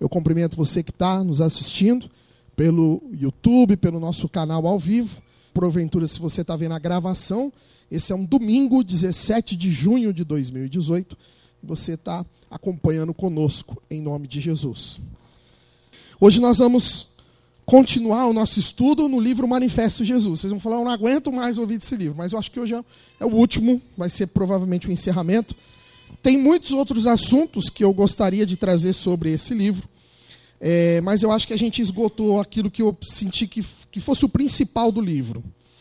Eu cumprimento você que está nos assistindo pelo YouTube, pelo nosso canal ao vivo. Porventura, se você está vendo a gravação, esse é um domingo, 17 de junho de 2018. Você está acompanhando conosco, em nome de Jesus. Hoje nós vamos continuar o nosso estudo no livro Manifesto Jesus. Vocês vão falar, eu não aguento mais ouvir desse livro, mas eu acho que hoje é o último, vai ser provavelmente o encerramento. Tem muitos outros assuntos que eu gostaria de trazer sobre esse livro, mas eu acho que a gente esgotou aquilo que eu senti que fosse o principal do livro.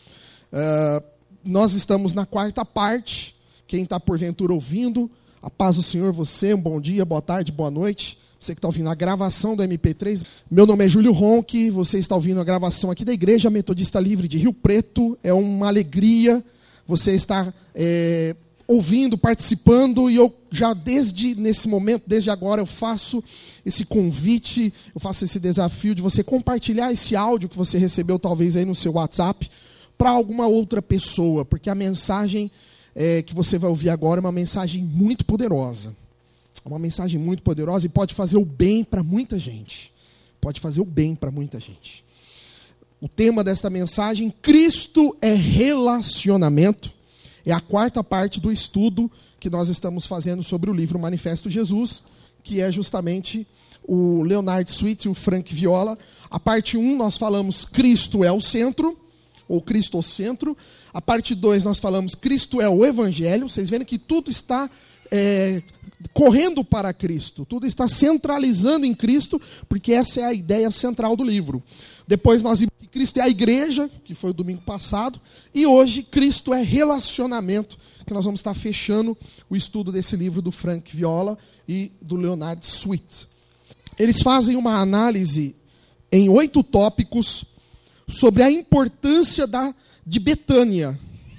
Nós estamos na quarta parte. Quem está porventura ouvindo, a paz do Senhor, você, um bom dia, boa tarde, boa noite. Você que está ouvindo a gravação do MP3. Meu nome é Júlio Ronque, você está ouvindo a gravação aqui da Igreja Metodista Livre de Rio Preto. É uma alegria você estar ouvindo, participando, e eu já nesse momento, desde agora, eu faço esse convite, eu faço esse desafio de você compartilhar esse áudio que você recebeu talvez aí no seu WhatsApp para alguma outra pessoa, porque a mensagem que você vai ouvir agora é uma mensagem muito poderosa. É uma mensagem muito poderosa e pode fazer o bem para muita gente. Pode fazer o bem para muita gente. O tema desta mensagem, Cristo é relacionamento, é a quarta parte do estudo que nós estamos fazendo sobre o livro Manifesto Jesus, que é justamente o Leonard Sweet e o Frank Viola. A parte 1 nós falamos Cristo é o centro, ou Cristocentro. A parte 2 nós falamos Cristo é o Evangelho. Vocês veem que tudo está correndo para Cristo, tudo está centralizando em Cristo, porque essa é a ideia central do livro. Depois nós vimos que Cristo é a igreja, que foi o domingo passado, e hoje Cristo é relacionamento, que nós vamos estar fechando o estudo desse livro do Frank Viola e do Leonard Sweet. Eles fazem uma análise em 8 tópicos sobre a importância de Betânia.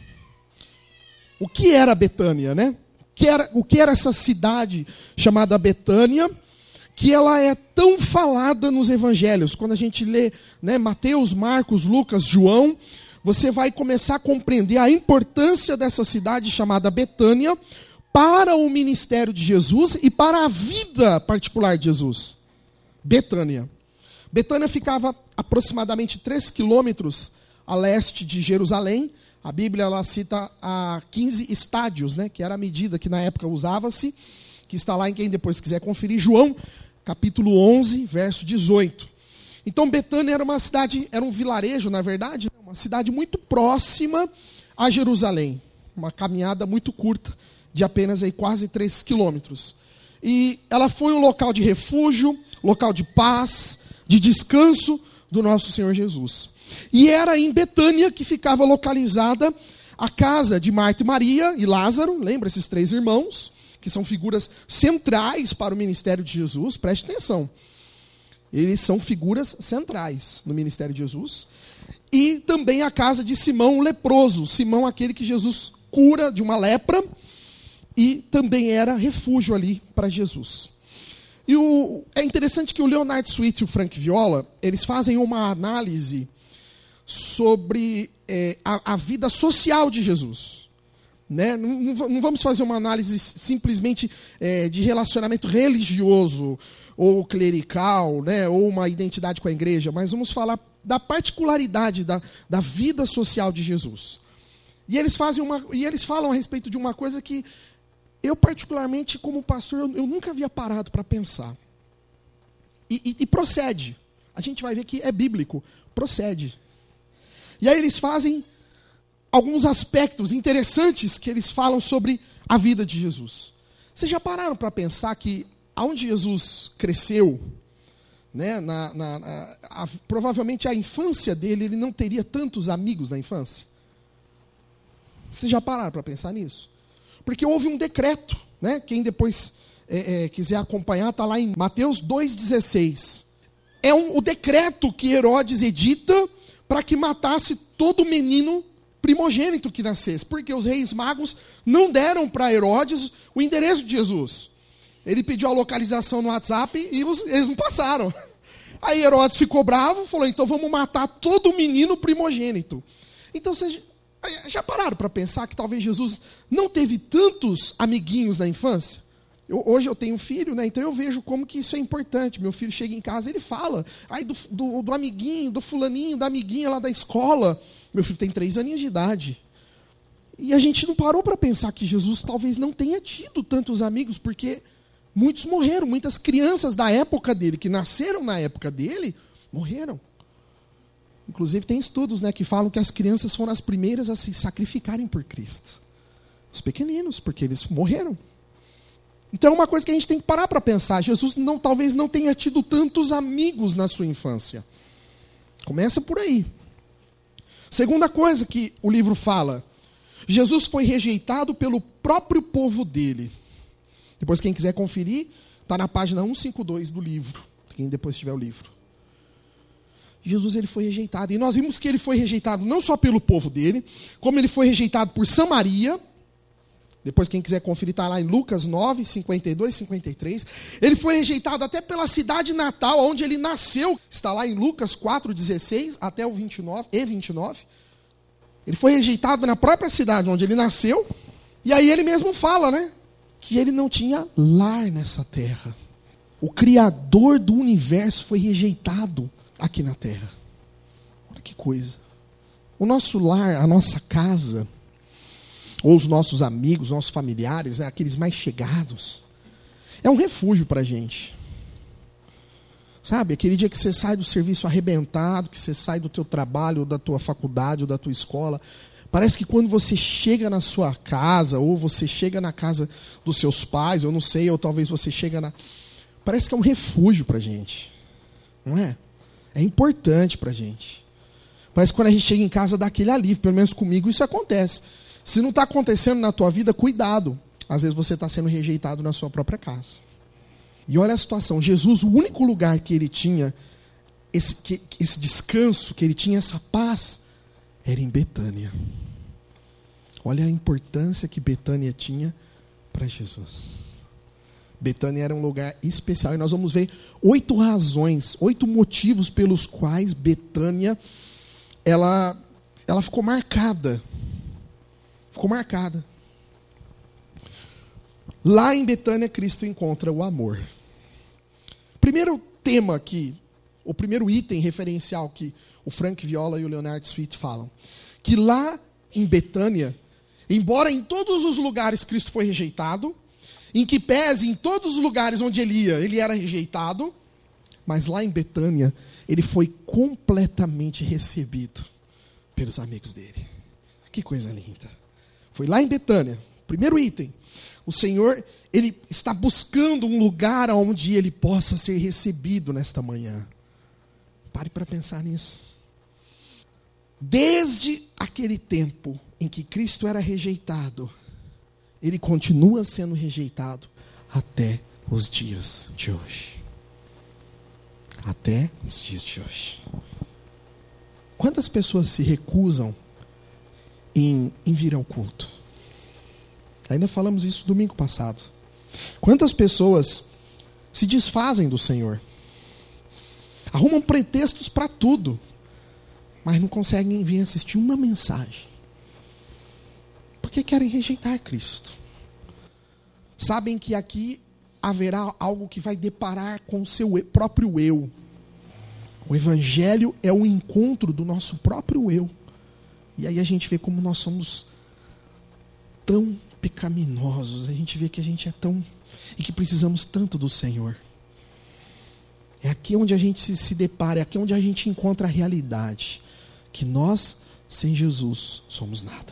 O que era Betânia, né? O que era essa cidade chamada Betânia, que ela é tão falada nos evangelhos. Quando a gente lê, né, Mateus, Marcos, Lucas, João, você vai começar a compreender a importância dessa cidade chamada Betânia para o ministério de Jesus e para a vida particular de Jesus. Betânia. Betânia ficava aproximadamente 3 quilômetros a leste de Jerusalém. A Bíblia ela cita a 15 estádios, né, que era a medida que na época usava-se, que está lá em quem depois quiser conferir, João, capítulo 11, verso 18. Então Betânia era uma cidade, era um vilarejo, na verdade, uma cidade muito próxima a Jerusalém, uma caminhada muito curta, de apenas aí quase 3 quilômetros. E ela foi um local de refúgio, local de paz, de descanso do nosso Senhor Jesus. E era em Betânia que ficava localizada a casa de Marta e Maria e Lázaro. Lembra esses 3 irmãos, que são figuras centrais para o ministério de Jesus? Preste atenção. Eles são figuras centrais no ministério de Jesus. E também a casa de Simão o leproso. Simão, aquele que Jesus cura de uma lepra. E também era refúgio ali para Jesus. E é interessante que o Leonard Sweet e o Frank Viola, eles fazem uma análise sobre a vida social de Jesus. Né? Não vamos fazer uma análise simplesmente de relacionamento religioso ou clerical, né? Ou uma identidade com a igreja, mas vamos falar da particularidade da vida social de Jesus. E eles falam a respeito de uma coisa que eu, particularmente, como pastor, eu nunca havia parado para pensar. E procede. A gente vai ver que é bíblico. Procede. E aí eles fazem alguns aspectos interessantes que eles falam sobre a vida de Jesus. Vocês já pararam para pensar que aonde Jesus cresceu, né, provavelmente a infância dele, ele não teria tantos amigos na infância? Vocês já pararam para pensar nisso? Porque houve um decreto, né? Quem depois quiser acompanhar, está lá em Mateus 2,16. O decreto que Herodes edita para que matasse todo menino primogênito que nascesse. Porque os reis magos não deram para Herodes o endereço de Jesus. Ele pediu a localização no WhatsApp e eles não passaram. Aí Herodes ficou bravo, falou, então vamos matar todo menino primogênito. Então vocês já pararam para pensar que talvez Jesus não teve tantos amiguinhos na infância? Hoje eu tenho um filho, né? Então eu vejo como que isso é importante. Meu filho chega em casa, ele fala do amiguinho, do fulaninho, da amiguinha lá da escola. Meu filho tem 3 aninhos de idade. E a gente não parou para pensar que Jesus talvez não tenha tido tantos amigos, porque muitos morreram. Muitas crianças da época dele, que nasceram na época dele, morreram. Inclusive tem estudos, né, que falam que as crianças foram as primeiras a se sacrificarem por Cristo. Os pequeninos, porque eles morreram. Então é uma coisa que a gente tem que parar para pensar. Jesus talvez não tenha tido tantos amigos na sua infância. Começa por aí. Segunda coisa que o livro fala. Jesus foi rejeitado pelo próprio povo dele. Depois quem quiser conferir, está na página 152 do livro. Quem depois tiver o livro. Jesus ele foi rejeitado. E nós vimos que ele foi rejeitado não só pelo povo dele, como ele foi rejeitado por Samaria. Depois, quem quiser conferir, está lá em Lucas 9, 52, 53. Ele foi rejeitado até pela cidade natal, onde ele nasceu. Está lá em Lucas 4, 16 até o 29 e 29. Ele foi rejeitado na própria cidade onde ele nasceu. E aí ele mesmo fala, né? Que ele não tinha lar nessa terra. O Criador do universo foi rejeitado aqui na terra. Olha que coisa. O nosso lar, a nossa casa, ou os nossos amigos, nossos familiares, né, aqueles mais chegados, é um refúgio para a gente. Sabe, aquele dia que você sai do serviço arrebentado, que você sai do teu trabalho, ou da tua faculdade, ou da tua escola, parece que quando você chega na sua casa, ou você chega na casa dos seus pais, eu não sei, ou talvez você chega na... Parece que é um refúgio para a gente. Não é? É importante para a gente. Parece que quando a gente chega em casa dá aquele alívio, pelo menos comigo isso acontece. Se não está acontecendo na tua vida, cuidado. Às vezes você está sendo rejeitado na sua própria casa. E olha a situação. Jesus, o único lugar que ele tinha esse descanso, que ele tinha essa paz, era em Betânia. Olha a importância que Betânia tinha para Jesus. Betânia era um lugar especial. E nós vamos ver 8 razões, 8 motivos pelos quais Betânia ela ficou marcada. Ficou marcada. Lá em Betânia, Cristo encontra o amor. Primeiro tema aqui, o primeiro item referencial que o Frank Viola e o Leonard Sweet falam, que lá em Betânia, embora em todos os lugares Cristo foi rejeitado, em que pese em todos os lugares onde ele ia, ele era rejeitado, mas lá em Betânia, ele foi completamente recebido pelos amigos dele. Que coisa linda. Foi lá em Betânia. Primeiro item. O Senhor, ele está buscando um lugar onde ele possa ser recebido nesta manhã. Pare para pensar nisso. Desde aquele tempo em que Cristo era rejeitado, ele continua sendo rejeitado até os dias de hoje. Até os dias de hoje. Quantas pessoas se recusam em vir ao culto? Ainda falamos isso domingo passado. Quantas pessoas se desfazem do Senhor? Arrumam pretextos para tudo, mas não conseguem vir assistir uma mensagem. Porque querem rejeitar Cristo. Sabem que aqui haverá algo que vai deparar com o seu próprio eu. O Evangelho é o encontro do nosso próprio eu. E aí a gente vê como nós somos tão pecaminosos. A gente vê que a gente é tão... e que precisamos tanto do Senhor. É aqui onde a gente se depara, é aqui onde a gente encontra a realidade. Que nós, sem Jesus, somos nada.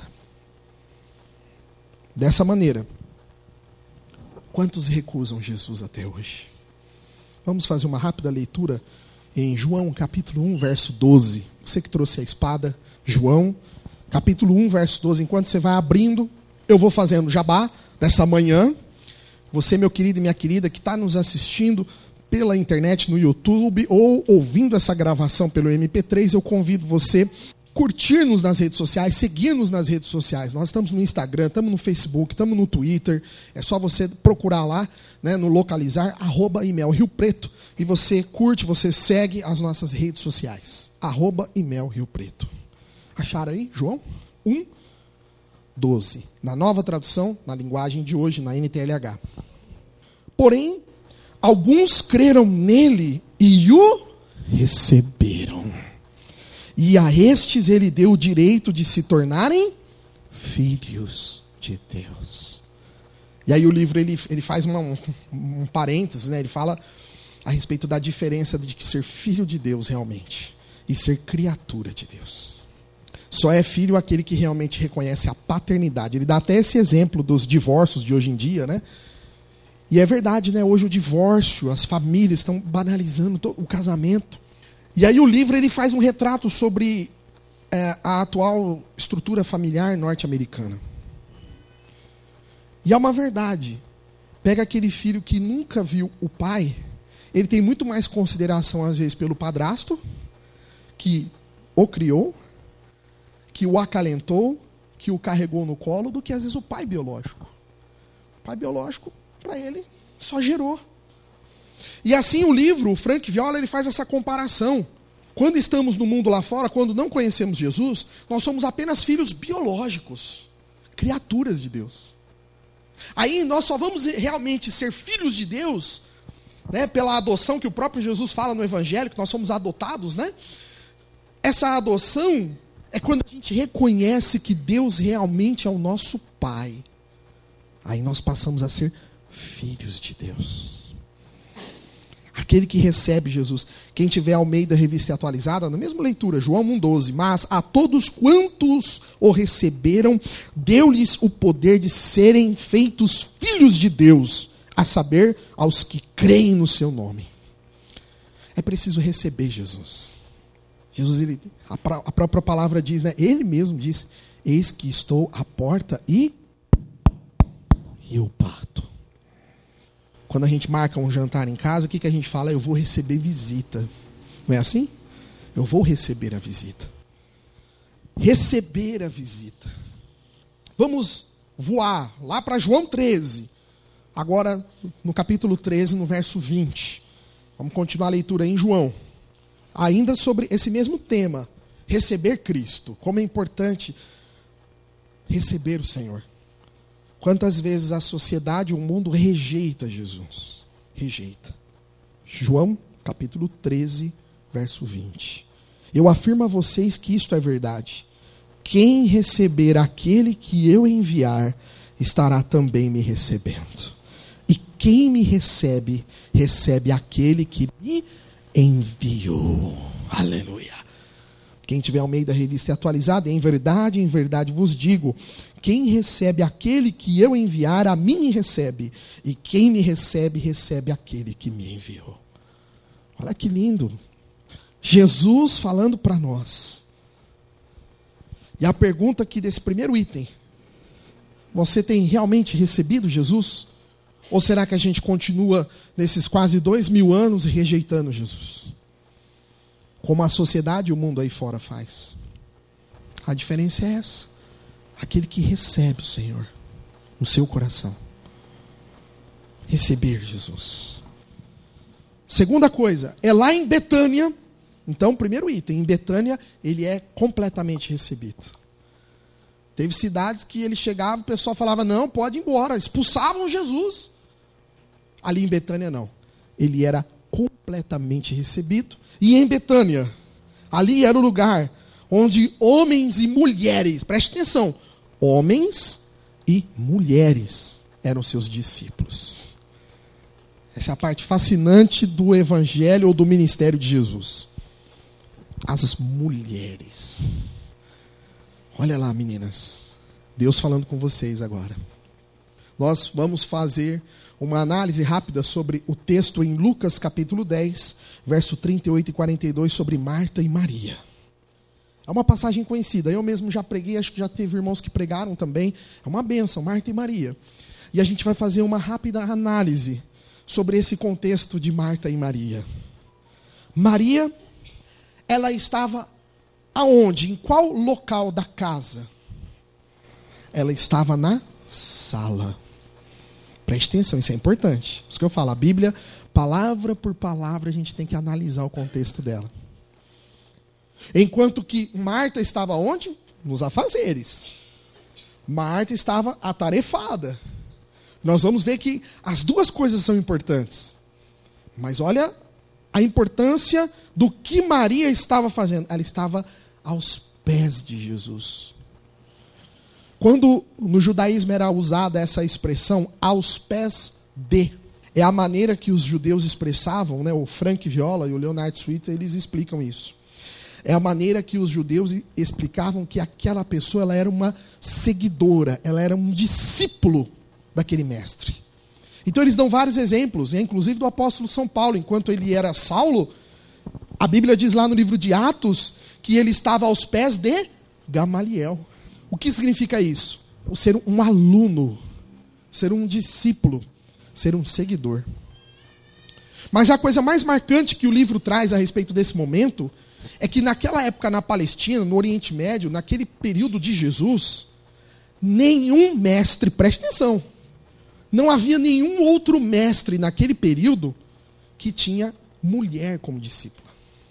Dessa maneira, quantos recusam Jesus até hoje? Vamos fazer uma rápida leitura em João capítulo 1, verso 12. Você que trouxe a espada, João capítulo 1, verso 12. Enquanto você vai abrindo, eu vou fazendo jabá dessa manhã. Você, meu querido e minha querida, que está nos assistindo pela internet, no YouTube, ou ouvindo essa gravação pelo MP3, eu convido você a curtir-nos nas redes sociais, seguir-nos nas redes sociais. Nós estamos no Instagram, estamos no Facebook, estamos no Twitter. É só você procurar lá, né, no localizar, @ImelRioPreto, e você curte, você segue as nossas redes sociais. @ImelRioPreto. Acharam aí, João? 1, 12. Na nova tradução, na linguagem de hoje, na NTLH. Porém, alguns creram nele e o receberam. E a estes ele deu o direito de se tornarem filhos de Deus. E aí o livro ele faz um parênteses, né? Ele fala a respeito da diferença de ser filho de Deus realmente e ser criatura de Deus. Só é filho aquele que realmente reconhece a paternidade. Ele dá até esse exemplo dos divórcios de hoje em dia, né? E é verdade, né? Hoje o divórcio, as famílias estão banalizando o casamento. E aí o livro ele faz um retrato sobre a atual estrutura familiar norte-americana. E é uma verdade. Pega aquele filho que nunca viu o pai, ele tem muito mais consideração, às vezes, pelo padrasto, que o criou, que o acalentou, que o carregou no colo, do que, às vezes, o pai biológico. O pai biológico, para ele, só gerou. E assim o livro, o Frank Viola, ele faz essa comparação. Quando estamos no mundo lá fora, quando não conhecemos Jesus, nós somos apenas filhos biológicos, criaturas de Deus. Aí nós só vamos realmente ser filhos de Deus, né, pela adoção que o próprio Jesus fala no Evangelho, que nós somos adotados, né? Essa adoção é quando a gente reconhece que Deus realmente é o nosso Pai. Aí nós passamos a ser filhos de Deus. Aquele que recebe Jesus. Quem tiver Almeida Revista Atualizada, na mesma leitura, João 1,12. Mas a todos quantos o receberam, deu-lhes o poder de serem feitos filhos de Deus, a saber, aos que creem no seu nome. É preciso receber Jesus. Jesus, a própria palavra diz, né? Ele mesmo disse, eis que estou à porta e eu bato. Quando a gente marca um jantar em casa, o que a gente fala? Eu vou receber visita. Não é assim? Eu vou receber a visita. Receber a visita. Vamos voar lá para João 13. Agora, no capítulo 13, no verso 20. Vamos continuar a leitura em João. Ainda sobre esse mesmo tema. Receber Cristo. Como é importante receber o Senhor. Quantas vezes a sociedade, o mundo rejeita Jesus? Rejeita. João, capítulo 13, verso 20. Eu afirmo a vocês que isto é verdade. Quem receber aquele que eu enviar, estará também me recebendo. E quem me recebe, recebe aquele que me enviou. Aleluia. Quem tiver Almeida Revista Atualizada, em verdade vos digo, quem recebe aquele que eu enviar, a mim me recebe. E quem me recebe, recebe aquele que me enviou. Olha que lindo. Jesus falando para nós. E a pergunta aqui desse primeiro item. Você tem realmente recebido Jesus? Ou será que a gente continua nesses quase 2000 anos rejeitando Jesus? Como a sociedade e o mundo aí fora faz. A diferença é essa. Aquele que recebe o Senhor no seu coração. Receber Jesus. Segunda coisa, é lá em Betânia. Então, primeiro item, em Betânia, ele é completamente recebido. Teve cidades que ele chegava, o pessoal falava, não, pode ir embora. Expulsavam Jesus. Ali em Betânia, não. Ele era completamente recebido. E em Betânia, ali era o lugar onde homens e mulheres, preste atenção, homens e mulheres eram seus discípulos. Essa é a parte fascinante do evangelho ou do ministério de Jesus. As mulheres. Olha lá, meninas. Deus falando com vocês agora. Nós vamos fazer uma análise rápida sobre o texto em Lucas capítulo 10, verso 38 e 42, sobre Marta e Maria. É uma passagem conhecida. Eu mesmo já preguei, acho que já teve irmãos que pregaram também. É uma bênção, Marta e Maria. E a gente vai fazer uma rápida análise sobre esse contexto de Marta e Maria. Maria, ela estava aonde? Em qual local da casa? Ela estava na sala. Preste atenção, isso é importante. Isso que eu falo, a Bíblia, palavra por palavra, a gente tem que analisar o contexto dela. Enquanto que Marta estava onde? Nos afazeres. Marta estava atarefada. Nós vamos ver que as duas coisas são importantes. Mas olha a importância do que Maria estava fazendo. Ela estava aos pés de Jesus. Quando no judaísmo era usada essa expressão, aos pés de, é a maneira que os judeus expressavam, né? O Frank Viola e o Leonard Switzer, eles explicam isso. É a maneira que os judeus explicavam que aquela pessoa ela era uma seguidora, ela era um discípulo daquele mestre. Então eles dão vários exemplos, inclusive do apóstolo São Paulo. Enquanto ele era Saulo, a Bíblia diz lá no livro de Atos que ele estava aos pés de Gamaliel. O que significa isso? O ser um aluno, ser um discípulo, ser um seguidor. Mas a coisa mais marcante que o livro traz a respeito desse momento é que naquela época na Palestina, no Oriente Médio, naquele período de Jesus, nenhum mestre, preste atenção, não havia nenhum outro mestre naquele período que tinha mulher como discípula.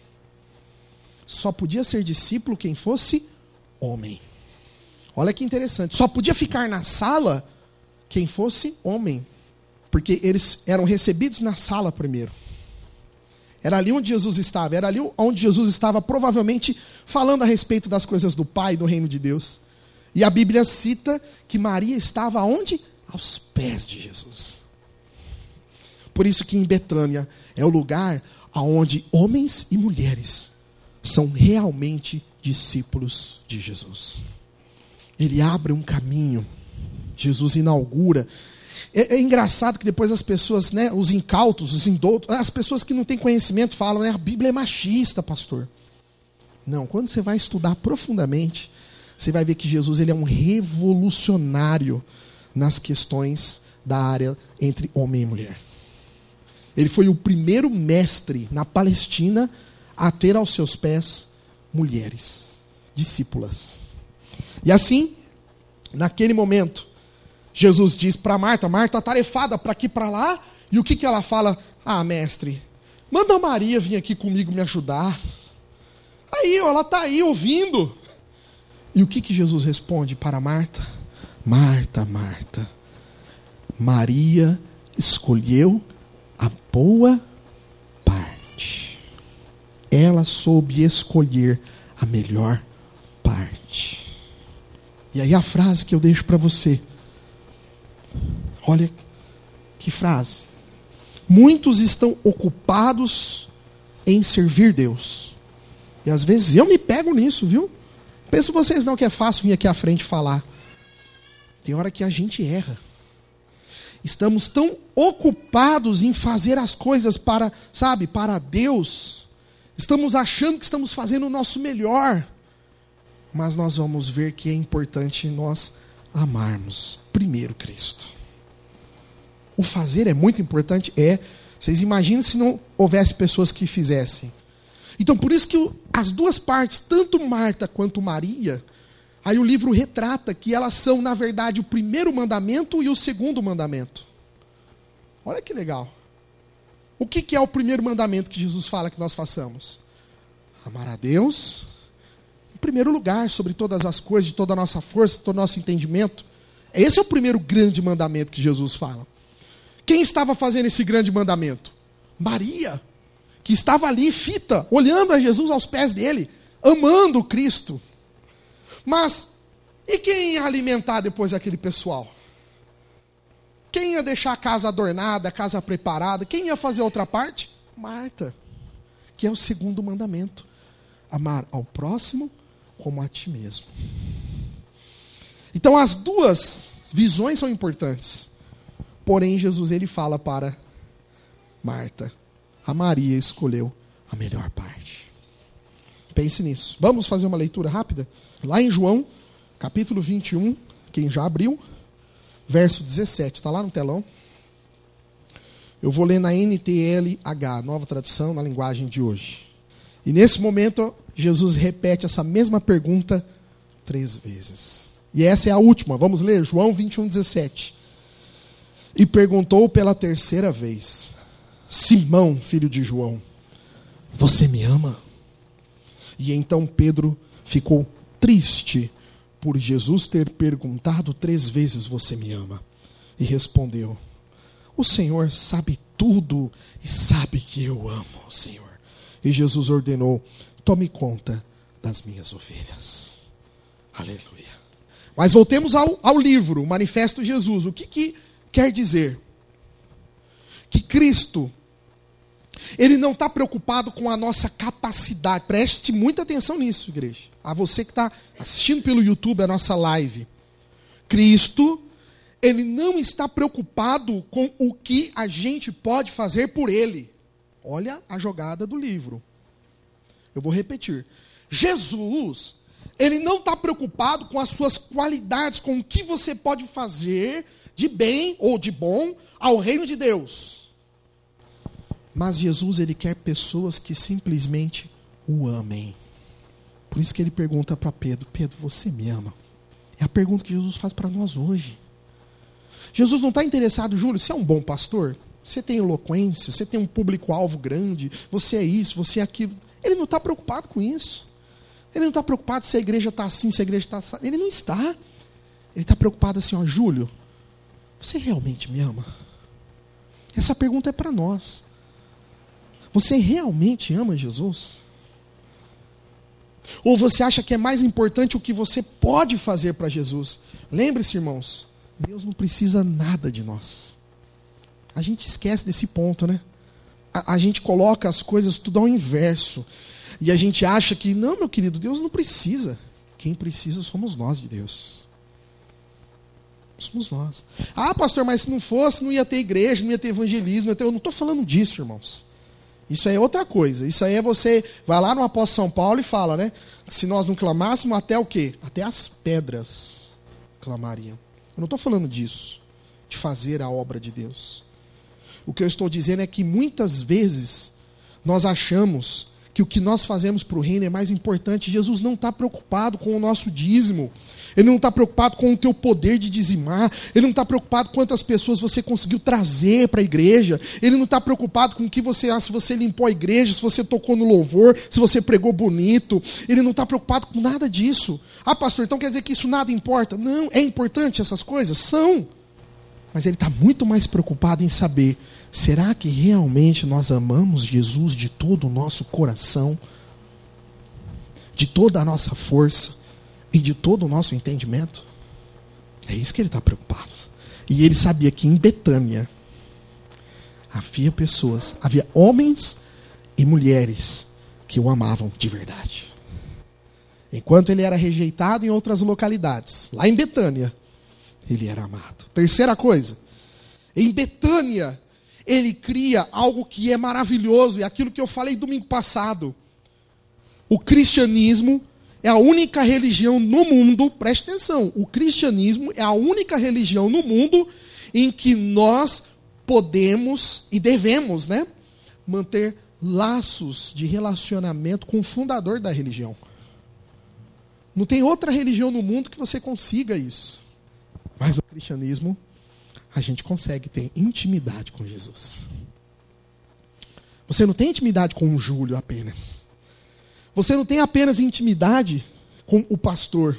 Só podia ser discípulo quem fosse homem. Olha que interessante. Só podia ficar na sala quem fosse homem. Porque eles eram recebidos na sala primeiro. Era ali onde Jesus estava. Era ali onde Jesus estava provavelmente falando a respeito das coisas do Pai, do reino de Deus. E a Bíblia cita que Maria estava onde? Aos pés de Jesus. Por isso que em Betânia é o lugar onde homens e mulheres são realmente discípulos de Jesus. Ele abre um caminho. Jesus inaugura. É engraçado que depois as pessoas, né, os incautos, os indoutos, as pessoas que não têm conhecimento falam, né, a Bíblia é machista, pastor. Não, quando você vai estudar profundamente, você vai ver que Jesus ele é um revolucionário nas questões da área entre homem e mulher. Ele foi o primeiro mestre na Palestina a ter aos seus pés mulheres, discípulas. E assim, naquele momento, Jesus diz para Marta, Marta atarefada para aqui e para lá, e o que ela fala? Ah, mestre, manda a Maria vir aqui comigo me ajudar. Aí, ela está aí ouvindo. E o que Jesus responde para Marta? Marta, Marta, Maria escolheu a boa parte. Ela soube escolher a melhor parte. E aí a frase que eu deixo para você. Olha que frase. Muitos estão ocupados em servir Deus. E às vezes eu me pego nisso, viu? Penso vocês não que é fácil vir aqui à frente falar. Tem hora que a gente erra. Estamos tão ocupados em fazer as coisas para, sabe, para Deus. Estamos achando que estamos fazendo o nosso melhor. Mas nós vamos ver que é importante nós amarmos primeiro Cristo. O fazer é muito importante, é. Vocês imaginam se não houvesse pessoas que fizessem. Então por isso que as duas partes, tanto Marta quanto Maria, aí o livro retrata que elas são, na verdade, o primeiro mandamento e o segundo mandamento. Olha que legal. O que é o primeiro mandamento que Jesus fala que nós façamos? Amar a Deus, em primeiro lugar, sobre todas as coisas, de toda a nossa força, de todo o nosso entendimento. Esse é o primeiro grande mandamento que Jesus fala. Quem estava fazendo esse grande mandamento? Maria, que estava ali fita, olhando a Jesus aos pés dele, amando Cristo. Mas, e quem ia alimentar depois aquele pessoal? Quem ia deixar a casa adornada, a casa preparada? Quem ia fazer a outra parte? Marta, que é o segundo mandamento. Amar ao próximo como a ti mesmo. Então as duas visões são importantes. Porém, Jesus ele fala para Marta, a Maria escolheu a melhor parte. Pense nisso. Vamos fazer uma leitura rápida? Lá em João, capítulo 21, quem já abriu, verso 17, está lá no telão. Eu vou ler na NTLH, nova tradução, na linguagem de hoje. E nesse momento, Jesus repete essa mesma pergunta 3 vezes. E essa é a última, vamos ler, João 21, 17. E perguntou pela 3ª vez, Simão, filho de João, você me ama? E então Pedro ficou triste por Jesus ter perguntado 3 vezes, você me ama? e respondeu: o Senhor sabe tudo e sabe que eu amo o Senhor. E Jesus ordenou: tome conta das minhas ovelhas. Aleluia. Mas voltemos ao livro, o Manifesto de Jesus. O que quer dizer? Que Cristo, Ele não está preocupado com a nossa capacidade. Preste muita atenção nisso, igreja. A você que está assistindo pelo YouTube a nossa live. Cristo, Ele não está preocupado com o que a gente pode fazer por Ele. Olha a jogada do livro. Eu vou repetir. Jesus, Ele não está preocupado com as suas qualidades, com o que você pode fazer de bem ou de bom ao reino de Deus. Mas Jesus, Ele quer pessoas que simplesmente o amem. Por isso que Ele pergunta para Pedro: Pedro, você me ama? É a pergunta que Jesus faz para nós hoje. Jesus não está interessado: Júlio, você é um bom pastor? Você tem eloquência, você tem um público-alvo grande, você é isso, você é aquilo. Ele não está preocupado com isso. Ele não está preocupado se a igreja está assim, se a igreja está assim. Ele não está. Ele está preocupado assim: ó, Júlio, você realmente me ama? Essa pergunta é para nós. Você realmente ama Jesus? Ou você acha que é mais importante o que você pode fazer para Jesus? Lembre-se, irmãos, Deus não precisa nada de nós. A gente esquece desse ponto, né? A gente coloca as coisas tudo ao inverso. E a gente acha que, não, meu querido, Deus não precisa. Quem precisa somos nós de Deus. Somos nós. Ah, pastor, mas se não fosse, não ia ter igreja, não ia ter evangelismo. Eu não estou falando disso, irmãos. Isso aí é outra coisa. Isso aí é você vai lá no apóstolo São Paulo e fala, né? Se nós não clamássemos, até o quê? Até as pedras clamariam. Eu não estou falando disso, de fazer a obra de Deus. O que eu estou dizendo é que muitas vezes nós achamos que o que nós fazemos para o reino é mais importante. Jesus não está preocupado com o nosso dízimo. Ele não está preocupado com o teu poder de dizimar. Ele não está preocupado com quantas pessoas você conseguiu trazer para a igreja. Ele não está preocupado com o que você, se você limpou a igreja, se você tocou no louvor, se você pregou bonito. Ele não está preocupado com nada disso. Ah, pastor, então quer dizer que isso nada importa? Não, é importante essas coisas? São. Mas ele está muito mais preocupado em saber: será que realmente nós amamos Jesus de todo o nosso coração, de toda a nossa força e de todo o nosso entendimento? É isso que ele está preocupado. E ele sabia que em Betânia havia pessoas, havia homens e mulheres que o amavam de verdade. Enquanto ele era rejeitado em outras localidades, lá em Betânia, ele era amado. Terceira coisa, em Betânia, ele cria algo que é maravilhoso, e aquilo que eu falei domingo passado. O cristianismo é a única religião no mundo, preste atenção, o cristianismo é a única religião no mundo em que nós podemos e devemos, né, manter laços de relacionamento com o fundador da religião. Não tem outra religião no mundo que você consiga isso. Mas o cristianismo, a gente consegue ter intimidade com Jesus. Você não tem intimidade com o Júlio apenas. Você não tem apenas intimidade com o pastor.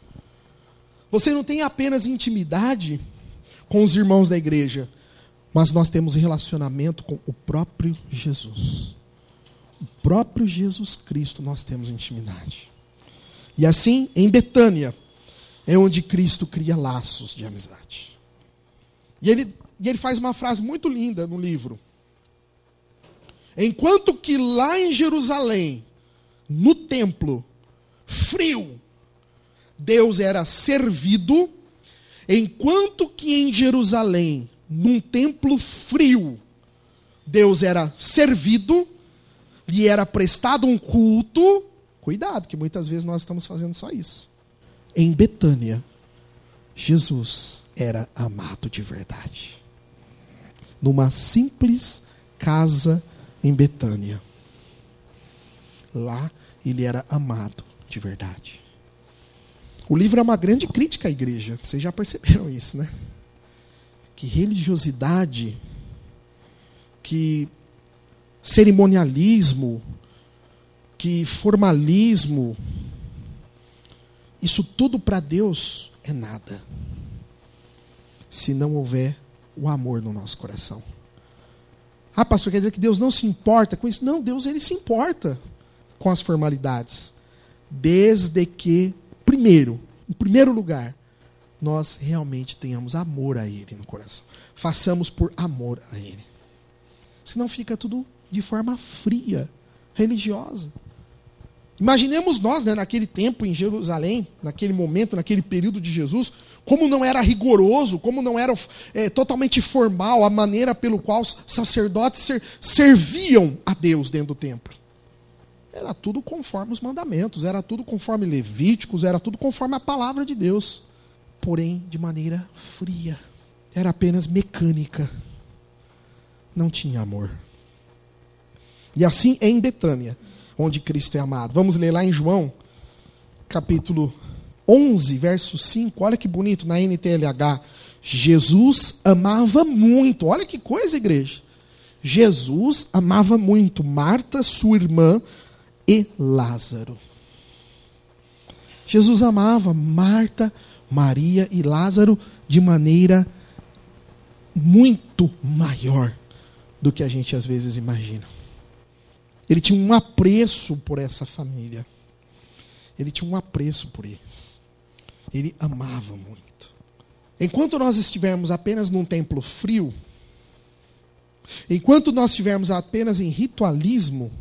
Você não tem apenas intimidade com os irmãos da igreja. Mas nós temos relacionamento com o próprio Jesus. O próprio Jesus Cristo nós temos intimidade. E assim, em Betânia, é onde Cristo cria laços de amizade. E ele faz uma frase muito linda no livro. Enquanto que lá em Jerusalém, no templo, frio, Deus era servido, enquanto que em Jerusalém, num templo frio, Deus era servido, lhe era prestado um culto. Cuidado, que muitas vezes nós estamos fazendo só isso. Em Betânia, Jesus era amado de verdade. Numa simples casa em Betânia. Lá ele era amado de verdade. O livro é uma grande crítica à igreja. Vocês já perceberam isso, né? Que religiosidade, que cerimonialismo, que formalismo, isso tudo para Deus é nada. se não houver o amor no nosso coração. Ah, pastor, quer dizer que Deus não se importa com isso? Não, Deus ele se importa com as formalidades. Desde que, em primeiro lugar, nós realmente tenhamos amor a Ele no coração. Façamos por amor a Ele. Senão fica tudo de forma fria, religiosa. Imaginemos nós, né, naquele tempo em Jerusalém, naquele momento, naquele período de Jesus, como não era rigoroso, como não era totalmente formal a maneira pelo qual os sacerdotes serviam a Deus dentro do templo. Era tudo conforme os mandamentos, era tudo conforme Levíticos, era tudo conforme a palavra de Deus. Porém, de maneira fria. Era apenas mecânica. Não tinha amor. E assim é em Betânia, onde Cristo é amado. Vamos ler lá em João, capítulo 11, verso 5. Olha que bonito, na NTLH. Jesus amava muito. Olha que coisa, igreja. Jesus amava muito Marta, sua irmã, e Lázaro. Jesus amava Marta, Maria e Lázaro de maneira muito maior do que a gente às vezes imagina. Ele tinha um apreço por essa família. Ele tinha um apreço por eles. Ele amava muito. Enquanto nós estivermos apenas num templo frio, enquanto nós estivermos apenas em ritualismo,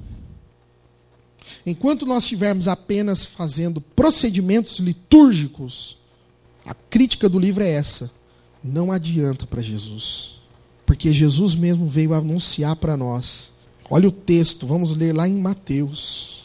enquanto nós estivermos apenas fazendo procedimentos litúrgicos, a crítica do livro é essa: não adianta para Jesus. Porque Jesus mesmo veio anunciar para nós. Olha o texto, vamos ler lá em Mateus.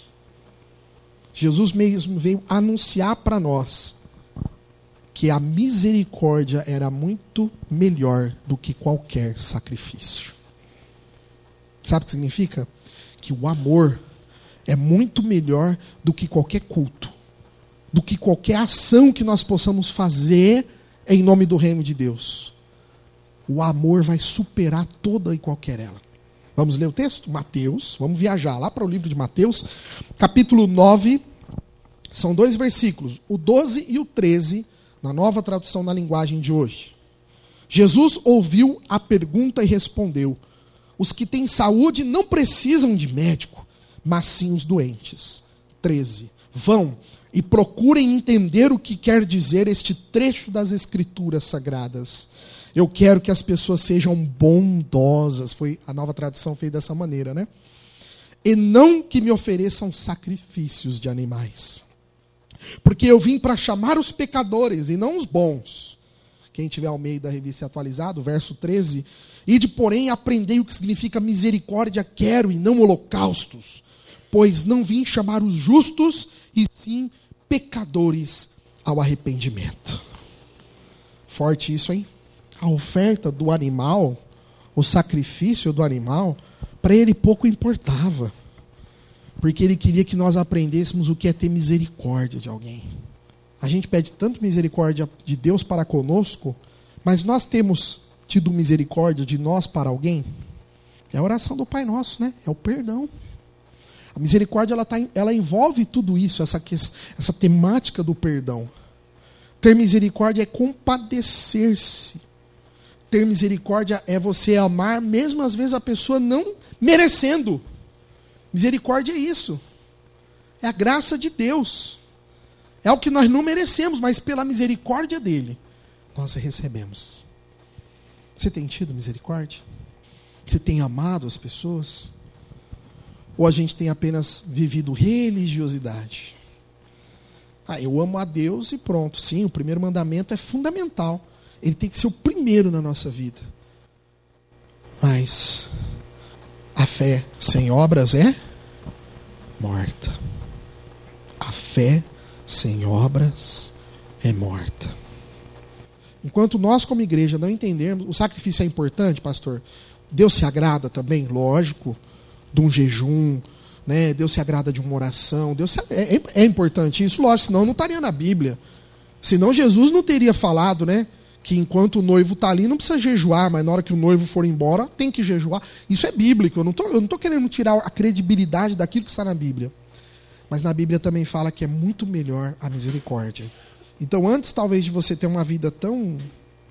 Jesus mesmo veio anunciar para nós que a misericórdia era muito melhor do que qualquer sacrifício. Sabe o que significa? Que o amor é muito melhor do que qualquer culto, do que qualquer ação que nós possamos fazer em nome do reino de Deus. O amor vai superar toda e qualquer ela. Vamos ler o texto? Mateus, vamos viajar lá para o livro de Mateus, capítulo 9, são 2 versículos, o 12 e o 13, na nova tradução na linguagem de hoje. Jesus ouviu a pergunta e respondeu: os que têm saúde não precisam de médico, mas sim os doentes. 13. Vão e procurem entender o que quer dizer este trecho das Escrituras Sagradas. Eu quero que as pessoas sejam bondosas. Foi a nova tradução feita dessa maneira, né? E não que me ofereçam sacrifícios de animais. Porque eu vim para chamar os pecadores e não os bons. Quem tiver ao meio da revista atualizado, verso 13. Ide, porém, aprendei o que significa misericórdia, quero, e não holocaustos. Pois não vim chamar os justos, e sim pecadores ao arrependimento. Forte isso, hein? A oferta do animal, o sacrifício do animal, para ele pouco importava. Porque ele queria que nós aprendêssemos o que é ter misericórdia de alguém. A gente pede tanto misericórdia de Deus para conosco, mas nós temos tido misericórdia de nós para alguém? É a oração do Pai Nosso, né? É o perdão. A misericórdia ela envolve tudo isso, essa temática do perdão. Ter misericórdia é compadecer-se. Ter misericórdia é você amar, mesmo às vezes a pessoa não merecendo. Misericórdia é isso. É a graça de Deus. É o que nós não merecemos, mas pela misericórdia dele, nós recebemos. Você tem tido misericórdia? Você tem amado as pessoas? Ou a gente tem apenas vivido religiosidade? Eu amo a Deus e pronto. Sim, o primeiro mandamento é fundamental. Ele tem que ser o primeiro na nossa vida. Mas a fé sem obras é morta. A fé sem obras é morta. Enquanto nós, como igreja, não entendermos, o sacrifício é importante, pastor. Deus se agrada também, lógico, de um jejum, né? Deus se agrada de uma oração. É importante isso, lógico, senão não estaria na Bíblia. Senão Jesus não teria falado, né? Que enquanto o noivo está ali, não precisa jejuar, mas na hora que o noivo for embora, tem que jejuar. Isso é bíblico, eu não estou querendo tirar a credibilidade daquilo que está na Bíblia. Mas na Bíblia também fala que é muito melhor a misericórdia. Então, antes talvez de você ter uma vida tão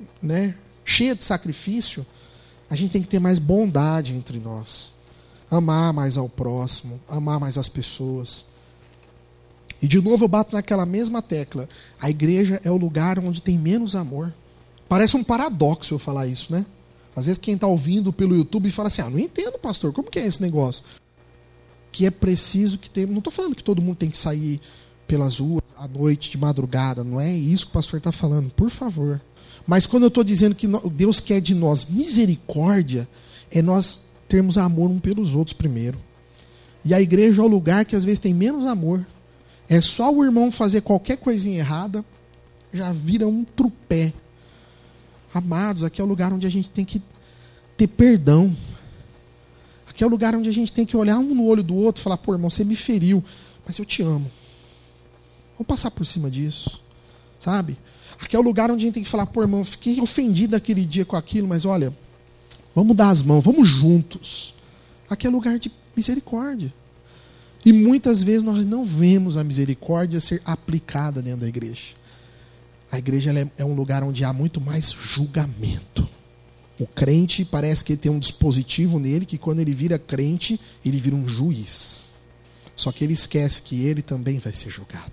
né, cheia de sacrifício, a gente tem que ter mais bondade entre nós. Amar mais ao próximo, amar mais as pessoas. E de novo eu bato naquela mesma tecla. A igreja é o lugar onde tem menos amor. Parece um paradoxo eu falar isso, né? Às vezes quem está ouvindo pelo YouTube fala assim, não entendo, pastor, como que é esse negócio? Que é preciso que tenha... Não estou falando que todo mundo tem que sair pelas ruas à noite, de madrugada. Não é isso que o pastor está falando, por favor. Mas quando eu estou dizendo que Deus quer de nós misericórdia, é nós termos amor um pelos outros primeiro. E a igreja é o lugar que às vezes tem menos amor. É só o irmão fazer qualquer coisinha errada, já vira um trupé. Amados, aqui é o lugar onde a gente tem que ter perdão. Aqui é o lugar onde a gente tem que olhar um no olho do outro e falar, pô, irmão, você me feriu, mas eu te amo. Vamos passar por cima disso, sabe? Aqui é o lugar onde a gente tem que falar, pô, irmão, eu fiquei ofendido aquele dia com aquilo, mas olha, vamos dar as mãos, vamos juntos. Aqui é lugar de misericórdia. E muitas vezes nós não vemos a misericórdia ser aplicada dentro da igreja. A igreja ela é um lugar onde há muito mais julgamento. O crente parece que ele tem um dispositivo nele que quando ele vira crente, ele vira um juiz. Só que ele esquece que ele também vai ser julgado.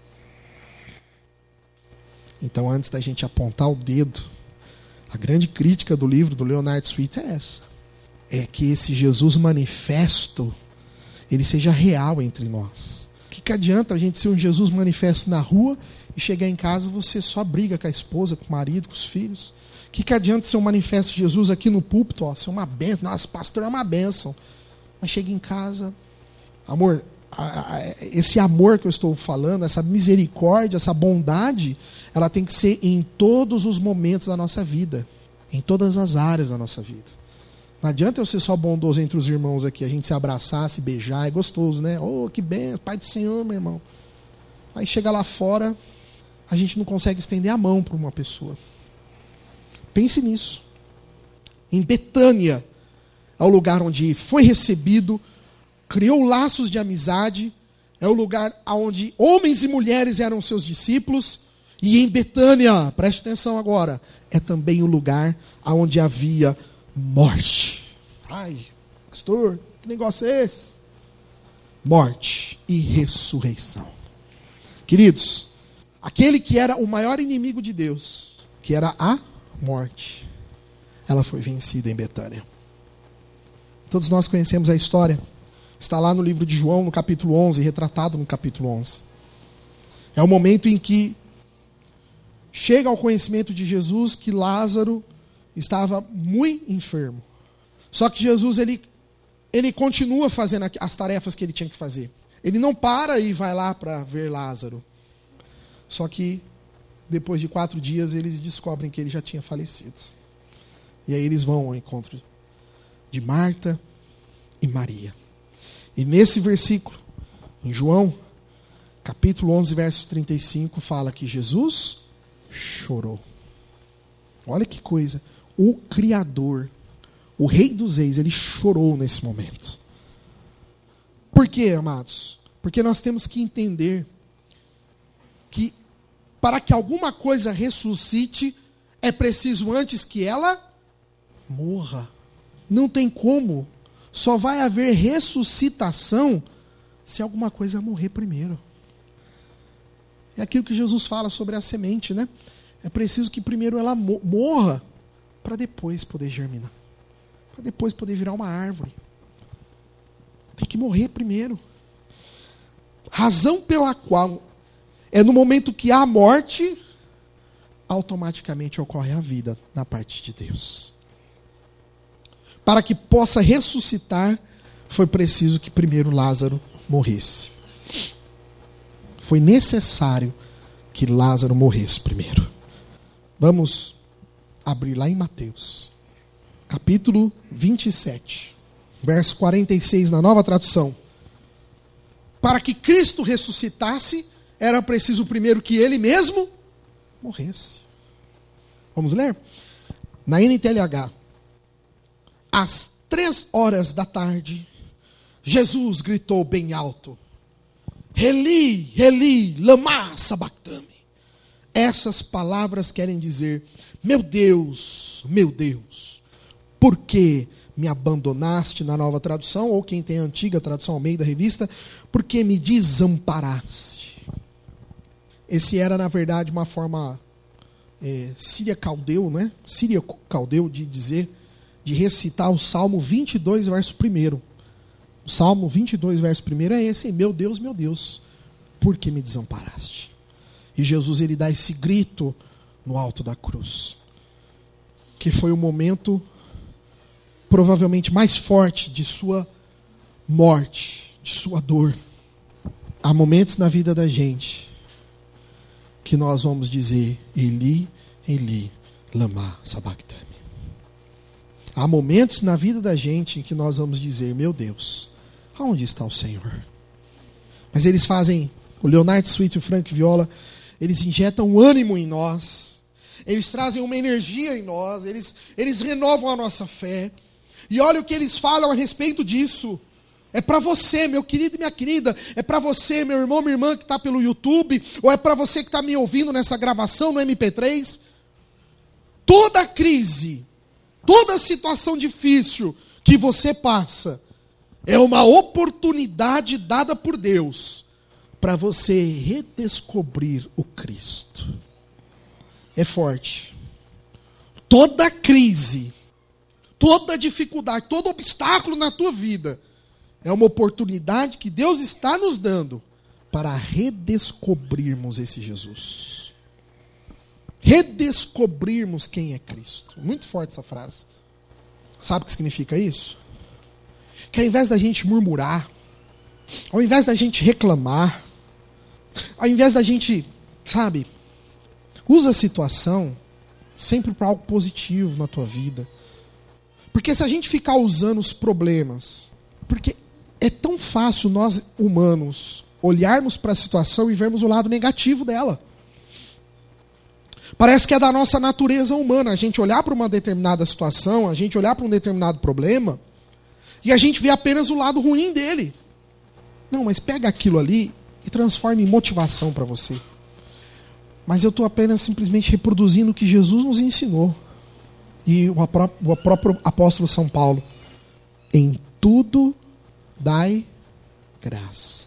Então, antes da gente apontar o dedo, a grande crítica do livro do Leonard Sweet é essa. É que esse Jesus manifesto, ele seja real entre nós. O que adianta a gente ser um Jesus manifesto na rua e chegar em casa você só briga com a esposa, com o marido, com os filhos? O que adianta ser um manifesto de Jesus aqui no púlpito, ser uma bênção? Nossa, pastor é uma bênção. Mas chega em casa, amor, esse amor que eu estou falando, essa misericórdia, essa bondade, ela tem que ser em todos os momentos da nossa vida, em todas as áreas da nossa vida. Não adianta eu ser só bondoso entre os irmãos aqui, a gente se abraçar, se beijar, é gostoso, né? Oh, que bem, Pai do Senhor, meu irmão. Aí chega lá fora, a gente não consegue estender a mão para uma pessoa. Pense nisso. Em Betânia, é o lugar onde foi recebido, criou laços de amizade, é o lugar onde homens e mulheres eram seus discípulos, e em Betânia, preste atenção agora, é também o lugar onde havia morte. Ai, pastor, que negócio é esse? Morte e ressurreição. Queridos, aquele que era o maior inimigo de Deus, que era a morte, ela foi vencida em Betânia. Todos nós conhecemos a história. Está lá no livro de João, no capítulo 11, retratado no capítulo 11. É o momento em que chega ao conhecimento de Jesus que Lázaro estava muito enfermo. Só que Jesus, ele continua fazendo as tarefas que ele tinha que fazer. Ele não para e vai lá para ver Lázaro. Só que, depois de 4 dias, eles descobrem que ele já tinha falecido. E aí eles vão ao encontro de Marta e Maria. E nesse versículo, em João, capítulo 11, verso 35, fala que Jesus chorou. Olha que coisa. O Criador, o Rei dos Reis, ele chorou nesse momento. Por quê, amados? Porque nós temos que entender que para que alguma coisa ressuscite, é preciso antes que ela morra. Não tem como. Só vai haver ressuscitação se alguma coisa morrer primeiro. É aquilo que Jesus fala sobre a semente, né? É preciso que primeiro ela morra para depois poder germinar. Para depois poder virar uma árvore. Tem que morrer primeiro. Razão pela qual é no momento que há morte, automaticamente ocorre a vida na parte de Deus. Para que possa ressuscitar, foi preciso que primeiro Lázaro morresse. Foi necessário que Lázaro morresse primeiro. Vamos abrir lá em Mateus, capítulo 27, verso 46, na Nova Tradução. Para que Cristo ressuscitasse, era preciso primeiro que ele mesmo morresse. Vamos ler? Na NTLH. Às 3h, Jesus gritou bem alto: Eli, Eli, lama sabachthani. Essas palavras querem dizer: meu Deus, por que me abandonaste, na Nova Tradução, ou quem tem a antiga tradução Almeida Revista, por que me desamparaste? Esse era, na verdade, uma forma síria-caldeu, né? Sírio-caldeu de dizer, de recitar o Salmo 22, verso 1. O Salmo 22, verso 1 é esse: meu Deus, por que me desamparaste? E Jesus, ele dá esse grito no alto da cruz, que foi o momento provavelmente mais forte de sua morte, de sua dor. Há momentos na vida da gente que nós vamos dizer: Eli, Eli, lama sabachthani. Há momentos na vida da gente em que nós vamos dizer: meu Deus, aonde está o Senhor? Mas eles fazem, o Leonard Sweet e o Frank Viola, eles injetam ânimo em nós, eles trazem uma energia em nós, eles renovam a nossa fé. E olha o que eles falam a respeito disso. É para você, meu querido e minha querida, é para você, meu irmão, minha irmã que está pelo YouTube, ou é para você que está me ouvindo nessa gravação no MP3. Toda crise, toda situação difícil que você passa, é uma oportunidade dada por Deus para você redescobrir o Cristo. É forte. Toda crise, toda dificuldade, todo obstáculo na tua vida é uma oportunidade que Deus está nos dando para redescobrirmos esse Jesus. Redescobrirmos quem é Cristo. Muito forte essa frase. Sabe o que significa isso? Que ao invés da gente murmurar, ao invés da gente reclamar, ao invés da gente, usa a situação sempre para algo positivo na tua vida. Porque se a gente ficar usando os problemas, porque é tão fácil nós humanos olharmos para a situação e vermos o lado negativo dela. Parece que é da nossa natureza humana a gente olhar para uma determinada situação, a gente olhar para um determinado problema e a gente vê apenas o lado ruim dele. Não, mas pega aquilo ali e transforma em motivação para você. Mas eu estou apenas simplesmente reproduzindo o que Jesus nos ensinou. E o próprio apóstolo São Paulo: em tudo dai graça.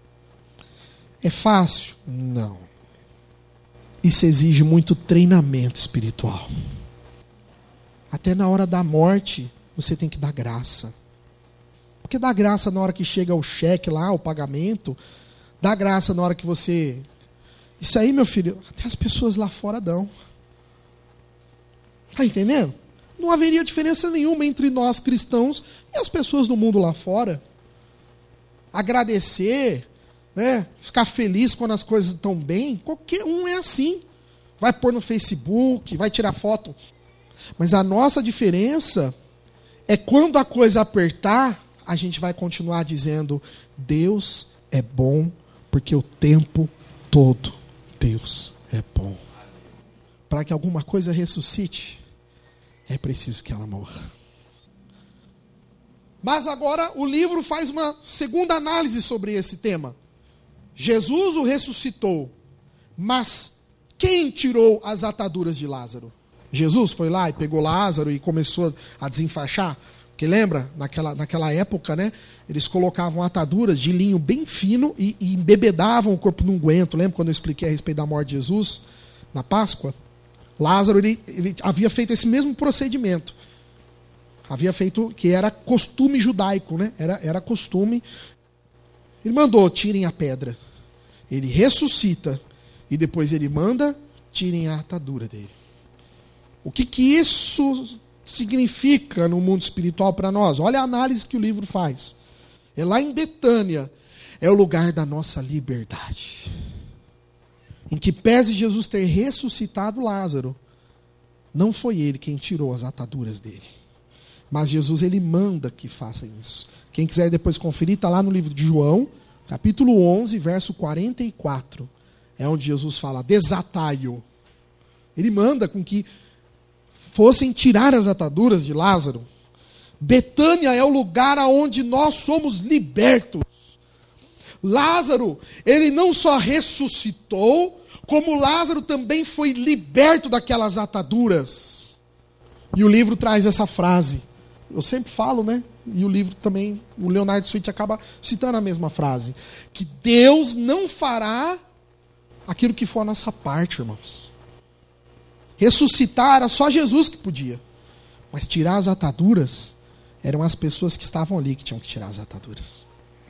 É fácil? Não. Isso exige muito treinamento espiritual. Até na hora da morte, você tem que dar graça. Porque dá graça na hora que chega o cheque lá, o pagamento. Dá graça na hora que você... Isso aí, meu filho, até as pessoas lá fora dão. Está entendendo? Não haveria diferença nenhuma entre nós cristãos e as pessoas do mundo lá fora. Agradecer, né? Ficar feliz quando as coisas estão bem, qualquer um é assim. Vai pôr no Facebook, vai tirar foto. Mas a nossa diferença é quando a coisa apertar, a gente vai continuar dizendo: Deus é bom, porque o tempo todo Deus é bom. Para que alguma coisa ressuscite, é preciso que ela morra. Mas agora o livro faz uma segunda análise sobre esse tema. Jesus o ressuscitou, mas quem tirou as ataduras de Lázaro? Jesus foi lá e pegou Lázaro e começou a desenfaixar? Porque lembra, naquela época, né, eles colocavam ataduras de linho bem fino e embebedavam o corpo num unguento. Lembra quando eu expliquei a respeito da morte de Jesus, na Páscoa? Lázaro, ele havia feito esse mesmo procedimento. Havia feito, que era costume judaico, né? Era costume. Ele mandou: tirem a pedra. Ele ressuscita e depois ele manda: tirem a atadura dele. O que isso significa no mundo espiritual para nós? Olha a análise que o livro faz. É lá em Betânia, é o lugar da nossa liberdade. Em que pese Jesus ter ressuscitado Lázaro, não foi ele quem tirou as ataduras dele. Mas Jesus, ele manda que faça isso. Quem quiser depois conferir, está lá no livro de João, capítulo 11, verso 44. É onde Jesus fala: desatai-o. Ele manda com que fossem tirar as ataduras de Lázaro. Betânia é o lugar onde nós somos libertos. Lázaro, ele não só ressuscitou, como Lázaro também foi liberto daquelas ataduras. E o livro traz essa frase. Eu sempre falo, né? E o livro também, o Leonardo Swett acaba citando a mesma frase. Que Deus não fará aquilo que for a nossa parte, irmãos. Ressuscitar era só Jesus que podia. Mas tirar as ataduras, eram as pessoas que estavam ali que tinham que tirar as ataduras.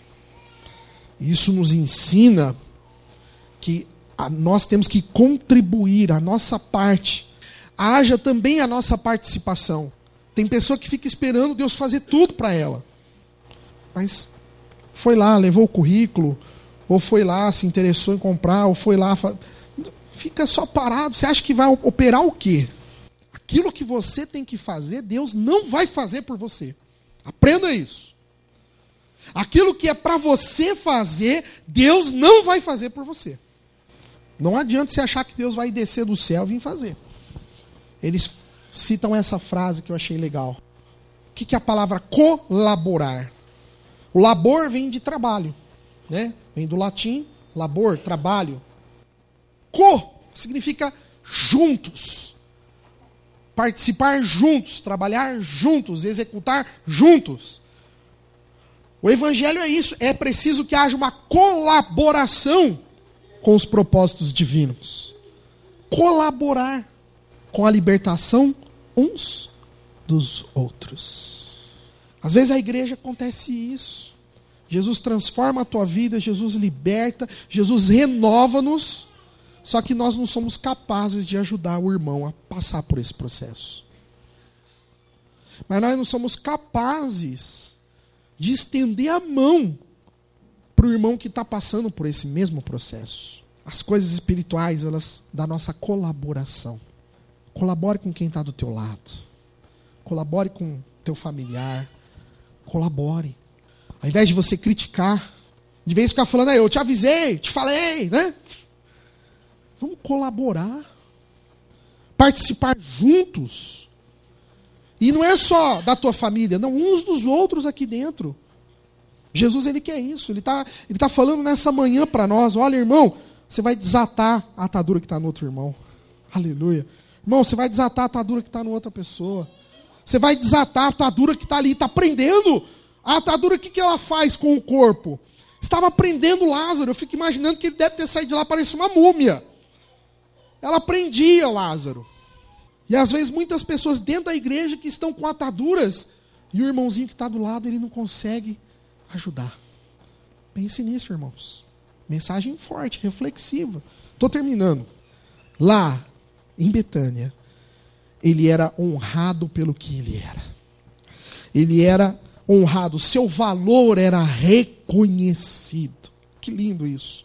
Isso nos ensina que nós temos que contribuir a nossa parte. Haja também a nossa participação. Tem pessoa que fica esperando Deus fazer tudo para ela. Mas foi lá, levou o currículo, ou foi lá, se interessou em comprar, ou foi lá... Fica só parado. Você acha que vai operar o quê? Aquilo que você tem que fazer, Deus não vai fazer por você. Aprenda isso. Aquilo que é para você fazer, Deus não vai fazer por você. Não adianta você achar que Deus vai descer do céu e vir fazer. Eles citam essa frase que eu achei legal. O que é a palavra colaborar? O labor vem de trabalho, né? Vem do latim, labor, trabalho. Co significa juntos. Participar juntos, trabalhar juntos, executar juntos. O evangelho é isso. É preciso que haja uma colaboração com os propósitos divinos. Colaborar com a libertação uns dos outros. Às vezes a igreja acontece isso. Jesus transforma a tua vida, Jesus liberta, Jesus renova-nos. Só que nós não somos capazes de ajudar o irmão a passar por esse processo. Mas nós não somos capazes de estender a mão para o irmão que está passando por esse mesmo processo. As coisas espirituais, elas da nossa colaboração. Colabore com quem está do teu lado. Colabore com teu familiar. Colabore. Ao invés de você criticar, de vez ficar falando, eu te avisei, te falei, né? Vamos colaborar. Participar juntos. E não é só da tua família, não, uns dos outros aqui dentro. Jesus, ele quer isso. Ele tá falando nessa manhã para nós, olha, irmão, você vai desatar a atadura que está no outro irmão. Aleluia. Irmão, você vai desatar a atadura que está na outra pessoa. Você vai desatar a atadura que está ali, está prendendo. A atadura, o que ela faz com o corpo? Estava prendendo Lázaro. Eu fico imaginando que ele deve ter saído de lá, parecia uma múmia. Ela prendia Lázaro. E às vezes muitas pessoas dentro da igreja que estão com ataduras, e o irmãozinho que está do lado, ele não consegue ajudar. Pense nisso, irmãos. Mensagem forte, reflexiva. Estou terminando. Lá, em Betânia, ele era honrado pelo que ele era. Ele era honrado, seu valor era reconhecido. Que lindo isso.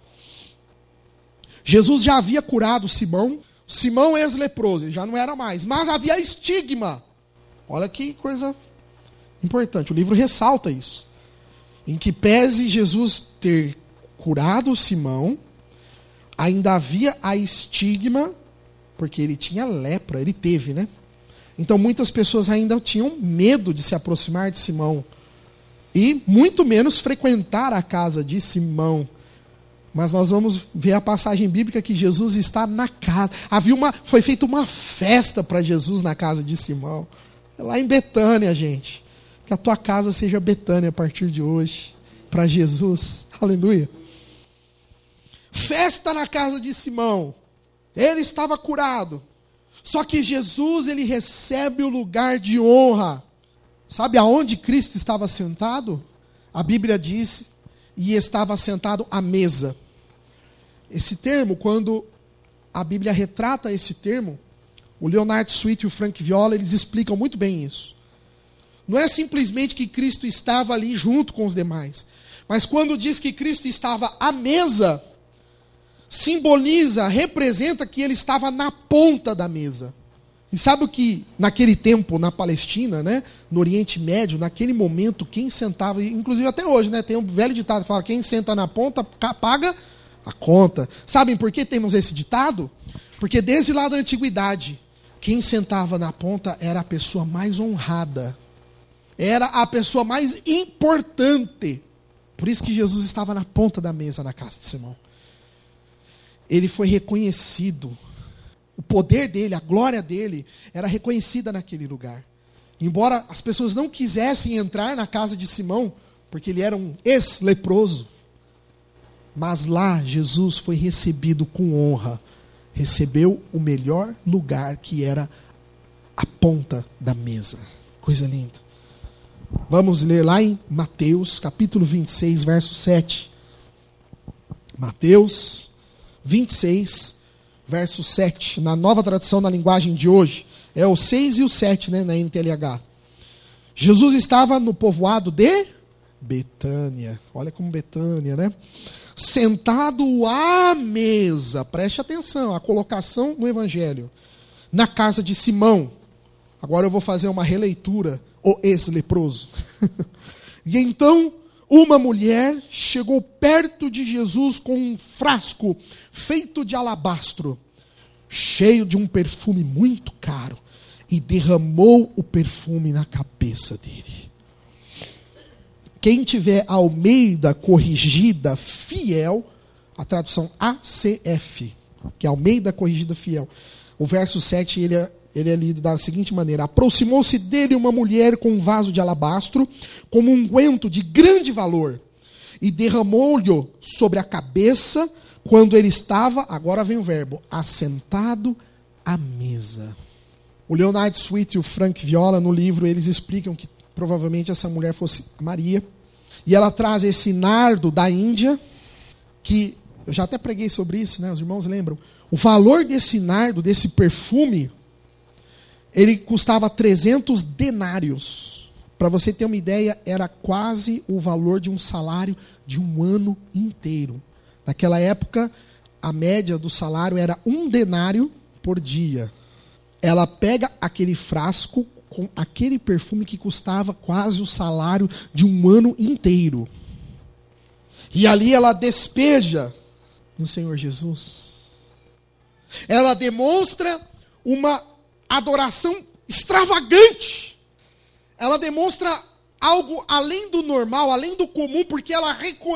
Jesus já havia curado Simão ex-leproso, ele já não era mais, mas havia estigma. Olha que coisa importante, o livro ressalta isso. Em que pese Jesus ter curado Simão, ainda havia a estigma, porque ele tinha lepra, ele teve, né? Então muitas pessoas ainda tinham medo de se aproximar de Simão. E muito menos frequentar a casa de Simão. Mas nós vamos ver a passagem bíblica que Jesus está na casa. Foi feita uma festa para Jesus na casa de Simão. É lá em Betânia, gente. Que a tua casa seja Betânia a partir de hoje. Para Jesus. Aleluia. Festa na casa de Simão. Ele estava curado. Só que Jesus, ele recebe o lugar de honra. Sabe aonde Cristo estava sentado? A Bíblia diz, e estava sentado à mesa. Esse termo, quando a Bíblia retrata esse termo, o Leonardo Swett e o Frank Viola, eles explicam muito bem isso. Não é simplesmente que Cristo estava ali junto com os demais. Mas quando diz que Cristo estava à mesa, simboliza, representa que ele estava na ponta da mesa. E sabe o que, naquele tempo, na Palestina, né, no Oriente Médio, naquele momento, quem sentava, inclusive até hoje, né, tem um velho ditado que fala, quem senta na ponta, paga a conta. Sabem por que temos esse ditado? Porque desde lá da antiguidade, quem sentava na ponta era a pessoa mais honrada. Era a pessoa mais importante Por isso que Jesus estava na ponta da mesa na casa de Simão. Ele foi reconhecido. O poder dele, a glória dele, era reconhecida naquele lugar. Embora as pessoas não quisessem entrar na casa de Simão, porque ele era um ex-leproso, mas lá Jesus foi recebido com honra. Recebeu o melhor lugar, que era a ponta da mesa. Coisa linda. Vamos ler lá em Mateus, capítulo 26, verso 7. Mateus 26, verso 7. Na nova tradução na linguagem de hoje. É o 6 e o 7, né, na NTLH. Jesus estava no povoado de Betânia. Olha como Betânia, né? Sentado à mesa. Preste atenção, a colocação no Evangelho. Na casa de Simão. Agora eu vou fazer uma releitura. O ex-leproso. E então uma mulher chegou perto de Jesus com um frasco feito de alabastro, cheio de um perfume muito caro, e derramou o perfume na cabeça dele. Quem tiver Almeida Corrigida Fiel, a tradução ACF, que é Almeida Corrigida Fiel, o verso 7 ele é lido da seguinte maneira: aproximou-se dele uma mulher com um vaso de alabastro, com um unguento de grande valor, e derramou-lhe sobre a cabeça, quando ele estava, agora vem o verbo, assentado à mesa. O Leonard Sweet e o Frank Viola, no livro, eles explicam que provavelmente essa mulher fosse Maria, e ela traz esse nardo da Índia, que eu já até preguei sobre isso, né? Os irmãos lembram. O valor desse nardo, desse perfume, ele custava 300 denários. Para você ter uma ideia, era quase o valor de um salário de um ano inteiro. Naquela época, a média do salário era 1 denário por dia. Ela pega aquele frasco com aquele perfume que custava quase o salário de um ano inteiro. E ali ela despeja no Senhor Jesus. Ela demonstra uma adoração extravagante. Ela demonstra algo além do normal, além do comum, porque ela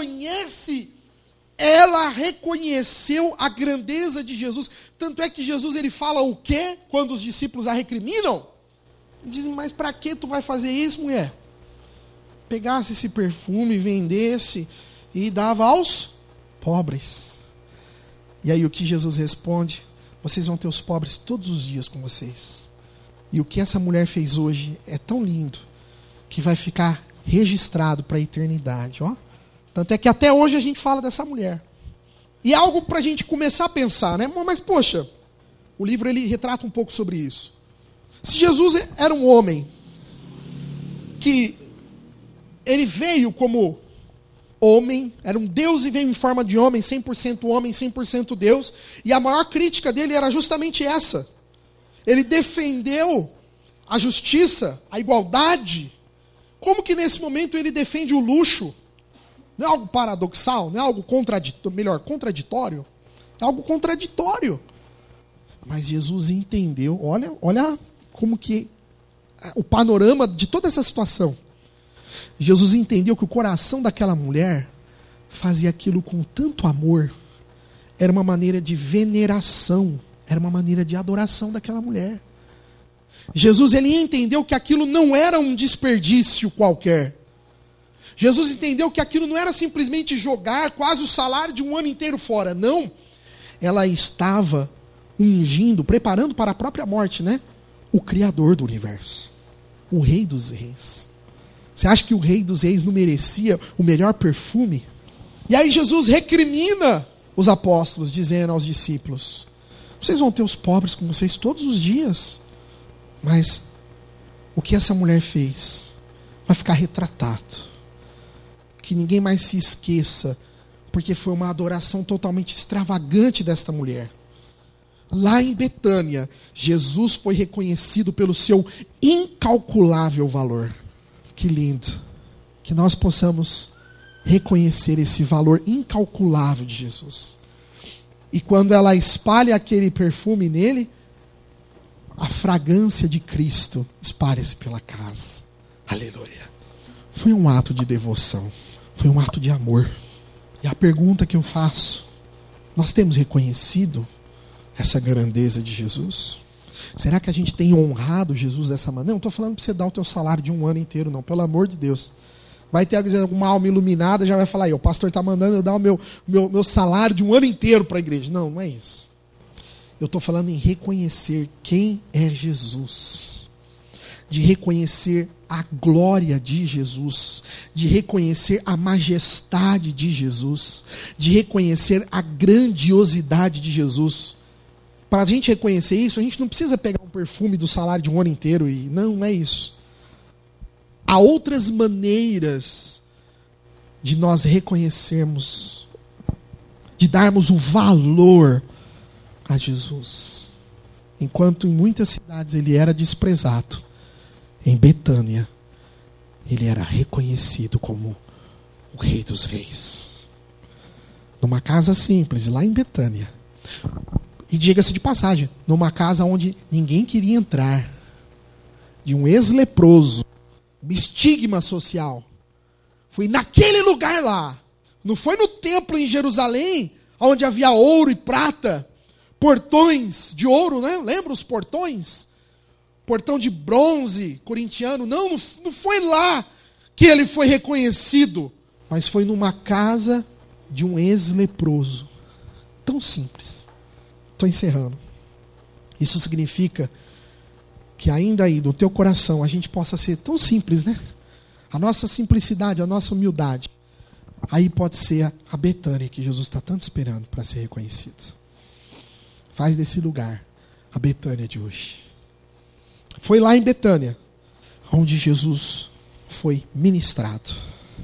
reconheceu a grandeza de Jesus. Tanto é que Jesus, ele fala o quê? Quando os discípulos a recriminam, dizem: mas para que tu vai fazer isso, mulher? Pegasse esse perfume, vendesse e dava aos pobres. E aí o que Jesus responde? Vocês vão ter os pobres todos os dias com vocês. E o que essa mulher fez hoje é tão lindo que vai ficar registrado para a eternidade. Ó. Tanto é que até hoje a gente fala dessa mulher. E é algo para a gente começar a pensar, né? Mas poxa, o livro ele retrata um pouco sobre isso. Se Jesus era um homem que ele veio como homem, era um Deus e veio em forma de homem, 100% Deus, e a maior crítica dele era justamente essa. Ele defendeu a justiça, a igualdade. Como que nesse momento ele defende o luxo? Não é algo paradoxal? Não é algo contraditório? É algo contraditório. Mas Jesus entendeu, olha como que o panorama de toda essa situação. Jesus entendeu que o coração daquela mulher fazia aquilo com tanto amor. Era uma maneira de veneração, era uma maneira de adoração daquela mulher. Jesus, ele entendeu que aquilo não era um desperdício qualquer. Jesus entendeu que aquilo não era simplesmente jogar quase o salário de um ano inteiro fora. Não. Ela estava ungindo, preparando para a própria morte, né? O Criador do universo. O Rei dos Reis. Você acha que o Rei dos Reis não merecia o melhor perfume? E aí Jesus recrimina os apóstolos, dizendo aos discípulos: vocês vão ter os pobres com vocês todos os dias. Mas o que essa mulher fez vai ficar retratado. Que ninguém mais se esqueça, porque foi uma adoração totalmente extravagante desta mulher. Lá em Betânia, Jesus foi reconhecido pelo seu incalculável valor. Que lindo. Que nós possamos reconhecer esse valor incalculável de Jesus. E quando ela espalha aquele perfume nele, a fragrância de Cristo espalha-se pela casa. Aleluia. Foi um ato de devoção. Foi um ato de amor. E a pergunta que eu faço: nós temos reconhecido essa grandeza de Jesus? Será que a gente tem honrado Jesus dessa maneira? Não estou falando para você dar o teu salário de um ano inteiro, não. Pelo amor de Deus. Vai ter alguma alma iluminada, já vai falar aí, o pastor está mandando eu dar o meu salário de um ano inteiro para a igreja. Não, não é isso. Eu estou falando em reconhecer quem é Jesus. De reconhecer a glória de Jesus. De reconhecer a majestade de Jesus. De reconhecer a grandiosidade de Jesus. Para a gente reconhecer isso, a gente não precisa pegar um perfume do salário de um ano inteiro e não é isso. Há outras maneiras de nós reconhecermos, de darmos o valor a Jesus. Enquanto em muitas cidades ele era desprezado, em Betânia ele era reconhecido como o Rei dos Reis. Numa casa simples, lá em Betânia. E diga-se de passagem, numa casa onde ninguém queria entrar, de um ex-leproso, um estigma social. Foi naquele lugar lá. Não foi no templo em Jerusalém, onde havia ouro e prata, portões de ouro, né? Lembra os portões? Portão de bronze corintiano. Não foi lá que ele foi reconhecido, mas foi numa casa de um ex-leproso. Tão simples. Estou encerrando. Isso significa que ainda aí no teu coração a gente possa ser tão simples, né? A nossa simplicidade, a nossa humildade. Aí pode ser a Betânia que Jesus está tanto esperando para ser reconhecido. Faz desse lugar a Betânia de hoje. Foi lá em Betânia onde Jesus foi ministrado.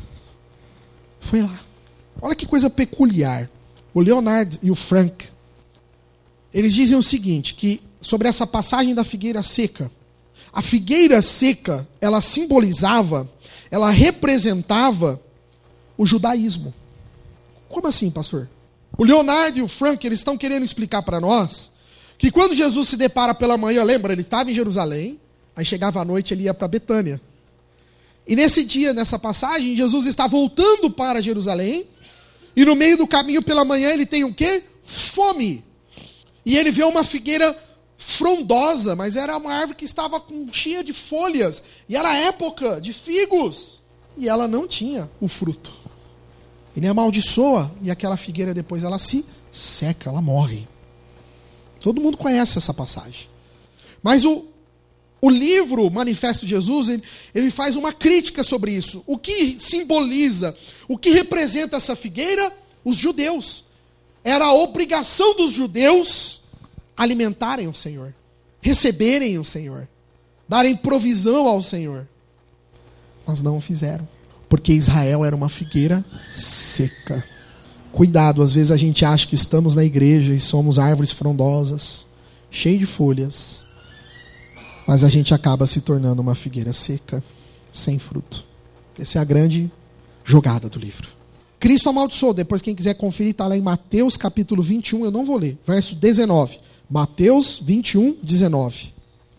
Foi lá. Olha que coisa peculiar. O Leonard e o Frank, eles dizem o seguinte, que sobre essa passagem da figueira seca, a figueira seca, ela simbolizava, ela representava o judaísmo. Como assim, pastor? O Leonard e o Frank, eles estão querendo explicar para nós que quando Jesus se depara pela manhã, lembra, ele estava em Jerusalém, aí chegava à noite, ele ia para Betânia. E nesse dia, nessa passagem, Jesus está voltando para Jerusalém, e no meio do caminho pela manhã ele tem o quê? Fome. E ele vê uma figueira frondosa, mas era uma árvore que estava cheia de folhas. E era época de figos. E ela não tinha o fruto. Ele amaldiçoa, e aquela figueira depois ela se seca, ela morre. Todo mundo conhece essa passagem. Mas o livro Manifesto de Jesus, ele faz uma crítica sobre isso. O que simboliza, o que representa essa figueira? Os judeus. Era a obrigação dos judeus alimentarem o Senhor, receberem o Senhor, darem provisão ao Senhor. Mas não o fizeram, porque Israel era uma figueira seca. Cuidado, às vezes a gente acha que estamos na igreja e somos árvores frondosas, cheias de folhas, mas a gente acaba se tornando uma figueira seca, sem fruto. Essa é a grande jogada do livro. Cristo amaldiçoou, depois quem quiser conferir, está lá em Mateus capítulo 21, eu não vou ler, verso 19. Mateus 21, 19.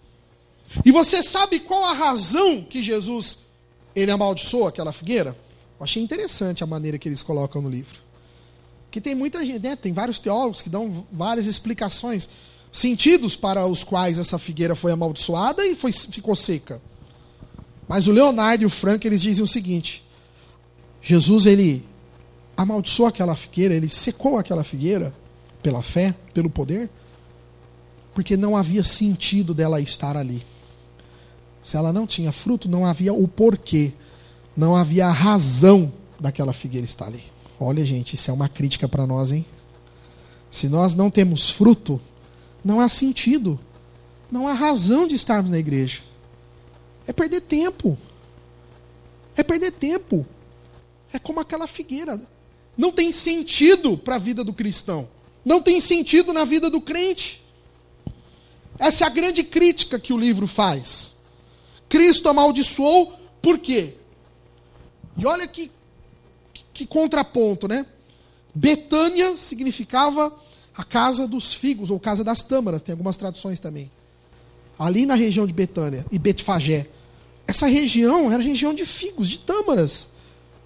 E você sabe qual a razão que Jesus, ele amaldiçoou aquela figueira? Eu achei interessante a maneira que eles colocam no livro. Porque tem muita gente, né? Tem vários teólogos que dão várias explicações, sentidos para os quais essa figueira foi amaldiçoada e ficou seca. Mas o Leonardo e o Frank, eles dizem o seguinte: Jesus, ele amaldiçoou aquela figueira, ele secou aquela figueira pela fé, pelo poder, porque não havia sentido dela estar ali. Se ela não tinha fruto, não havia o porquê, não havia a razão daquela figueira estar ali. Olha, gente, isso é uma crítica para nós, hein? Se nós não temos fruto, não há sentido, não há razão de estarmos na igreja. É perder tempo. É perder tempo. É como aquela figueira. Não tem sentido para a vida do cristão. Não tem sentido na vida do crente. Essa é a grande crítica que o livro faz. Cristo amaldiçoou, por quê? E olha que contraponto, né? Betânia significava a casa dos figos, ou casa das tâmaras, tem algumas traduções também. Ali na região de Betânia e Betfagé. Essa região era região de figos, de tâmaras.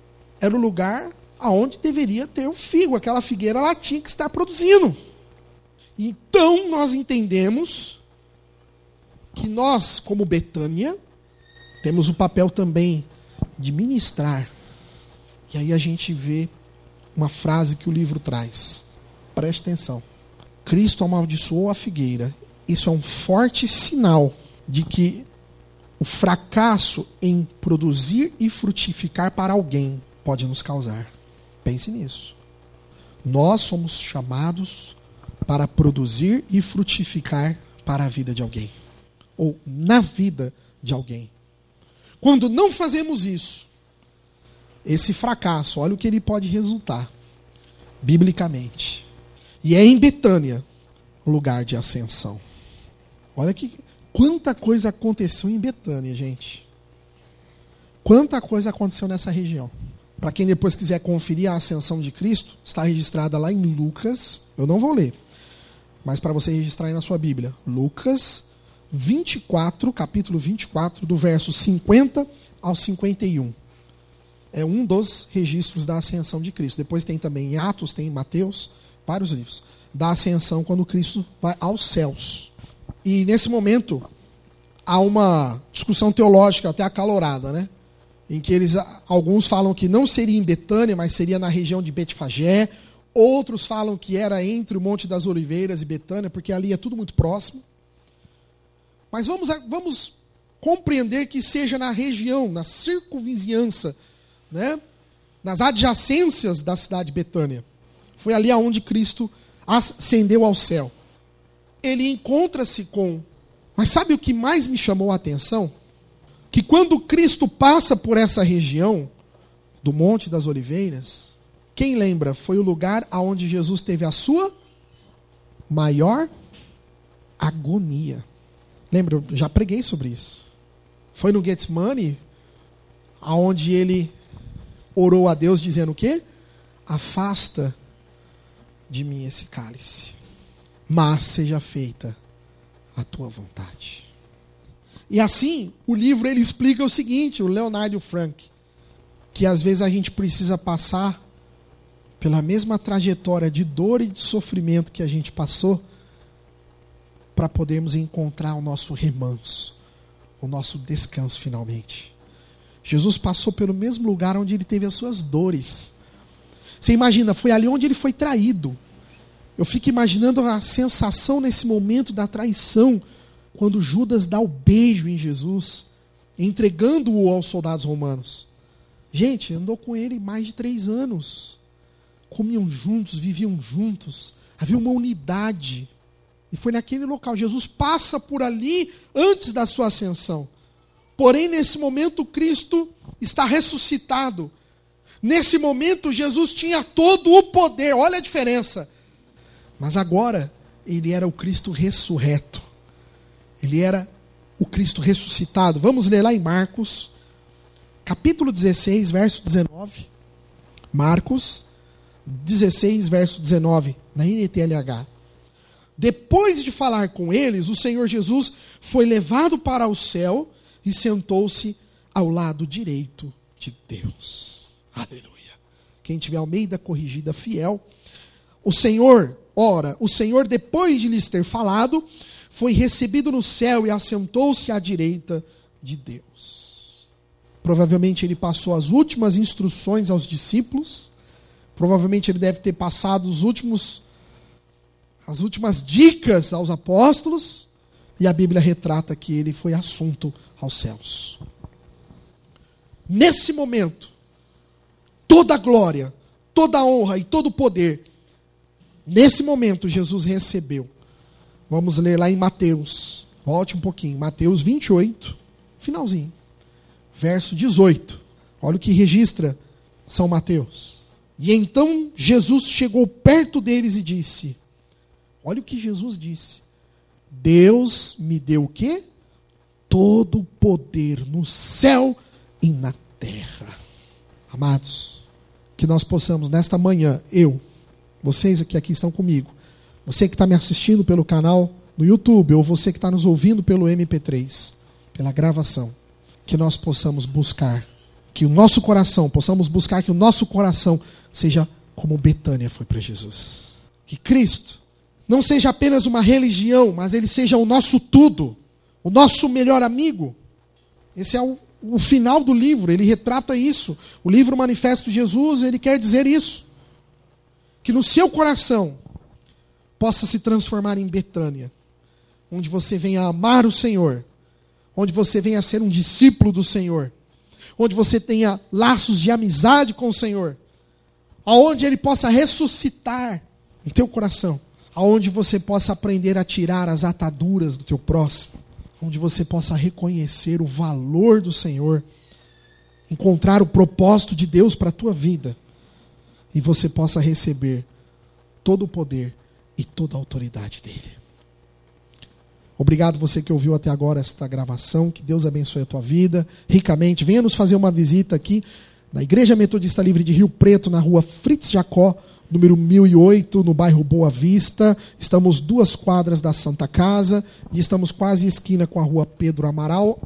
era o lugar aonde deveria ter o figo. Aquela figueira ela tinha que estar produzindo. Então nós entendemos que nós, como Betânia, temos o papel também de ministrar. E aí a gente vê uma frase que o livro traz. Preste atenção. Cristo amaldiçoou a figueira. Isso é um forte sinal de que o fracasso em produzir e frutificar para alguém pode nos causar. Pense nisso. Nós somos chamados para produzir e frutificar para a vida de alguém. Ou na vida de alguém. Quando não fazemos isso, esse fracasso, olha o que ele pode resultar, biblicamente. E é em Betânia, lugar de ascensão. Olha que quanta coisa aconteceu em Betânia, gente. Quanta coisa aconteceu nessa região. Para quem depois quiser conferir a ascensão de Cristo, está registrada lá em Lucas. Eu não vou ler, mas para você registrar aí na sua Bíblia. Lucas 24, capítulo 24, do verso 50 ao 51. É um dos registros da ascensão de Cristo. Depois tem também em Atos, tem em Mateus, vários livros. Da ascensão quando Cristo vai aos céus. E nesse momento há uma discussão teológica até acalorada, né? Em que alguns falam que não seria em Betânia, mas seria na região de Betfagé. Outros falam que era entre o Monte das Oliveiras e Betânia, porque ali é tudo muito próximo. Mas vamos compreender que seja na região, na circunvizinhança, né? Nas adjacências da cidade de Betânia. Foi ali aonde Cristo ascendeu ao céu. Ele encontra-se com... Mas sabe o que mais me chamou a atenção? Que quando Cristo passa por essa região do Monte das Oliveiras, quem lembra? Foi o lugar aonde Jesus teve a sua maior agonia. Lembra? Eu já preguei sobre isso. Foi no Getsemane, aonde ele orou a Deus dizendo o quê? Afasta de mim esse cálice, mas seja feita a tua vontade. E assim, o livro ele explica o seguinte, o Leonardo Frank, que às vezes a gente precisa passar pela mesma trajetória de dor e de sofrimento que a gente passou para podermos encontrar o nosso remanso, o nosso descanso finalmente. Jesus passou pelo mesmo lugar onde ele teve as suas dores. Você imagina, foi ali onde ele foi traído. Eu fico imaginando a sensação nesse momento da traição, quando Judas dá o beijo em Jesus, entregando-o aos soldados romanos. Gente, andou com ele mais de 3 anos. Comiam juntos, viviam juntos. Havia uma unidade. E foi naquele local. Jesus passa por ali antes da sua ascensão. Porém, nesse momento, Cristo está ressuscitado. Nesse momento, Jesus tinha todo o poder. Olha a diferença. Mas agora, ele era o Cristo ressurreto. Ele era o Cristo ressuscitado. Vamos ler lá em Marcos, capítulo 16, verso 19. Marcos 16, verso 19, na NTLH. Depois de falar com eles, o Senhor Jesus foi levado para o céu e sentou-se ao lado direito de Deus. Aleluia. Quem tiver Almeida Corrigida Fiel. O Senhor, depois de lhes ter falado, foi recebido no céu e assentou-se à direita de Deus. Provavelmente ele passou as últimas instruções aos discípulos. Provavelmente ele deve ter passado as últimas dicas aos apóstolos, e a Bíblia retrata que ele foi assunto aos céus. Nesse momento, toda a glória, toda a honra e todo o poder, nesse momento Jesus recebeu. Vamos ler lá em Mateus, volte um pouquinho, Mateus 28, finalzinho, verso 18. Olha o que registra São Mateus. E então Jesus chegou perto deles e disse... Olha o que Jesus disse. Deus me deu o quê? Todo o poder no céu e na terra. Amados, que nós possamos nesta manhã, vocês que aqui estão comigo, você que está me assistindo pelo canal no YouTube, ou você que está nos ouvindo pelo MP3, pela gravação, que nós possamos buscar Que o nosso coração, possamos buscar que o nosso coração seja como Betânia foi para Jesus. Que Cristo não seja apenas uma religião, mas Ele seja o nosso tudo, o nosso melhor amigo. Esse é o final do livro, ele retrata isso. O livro Manifesto de Jesus, ele quer dizer isso. Que no seu coração possa se transformar em Betânia, onde você venha amar o Senhor, onde você venha ser um discípulo do Senhor, onde você tenha laços de amizade com o Senhor, aonde Ele possa ressuscitar no teu coração, aonde você possa aprender a tirar as ataduras do teu próximo, onde você possa reconhecer o valor do Senhor, encontrar o propósito de Deus para a tua vida, e você possa receber todo o poder e toda a autoridade dEle. Obrigado você que ouviu até agora esta gravação, que Deus abençoe a tua vida ricamente. Venha nos fazer uma visita aqui na Igreja Metodista Livre de Rio Preto, na rua Fritz Jacó, número 1008, no bairro Boa Vista. Estamos 2 quadras da Santa Casa e estamos quase esquina com a rua Pedro Amaral.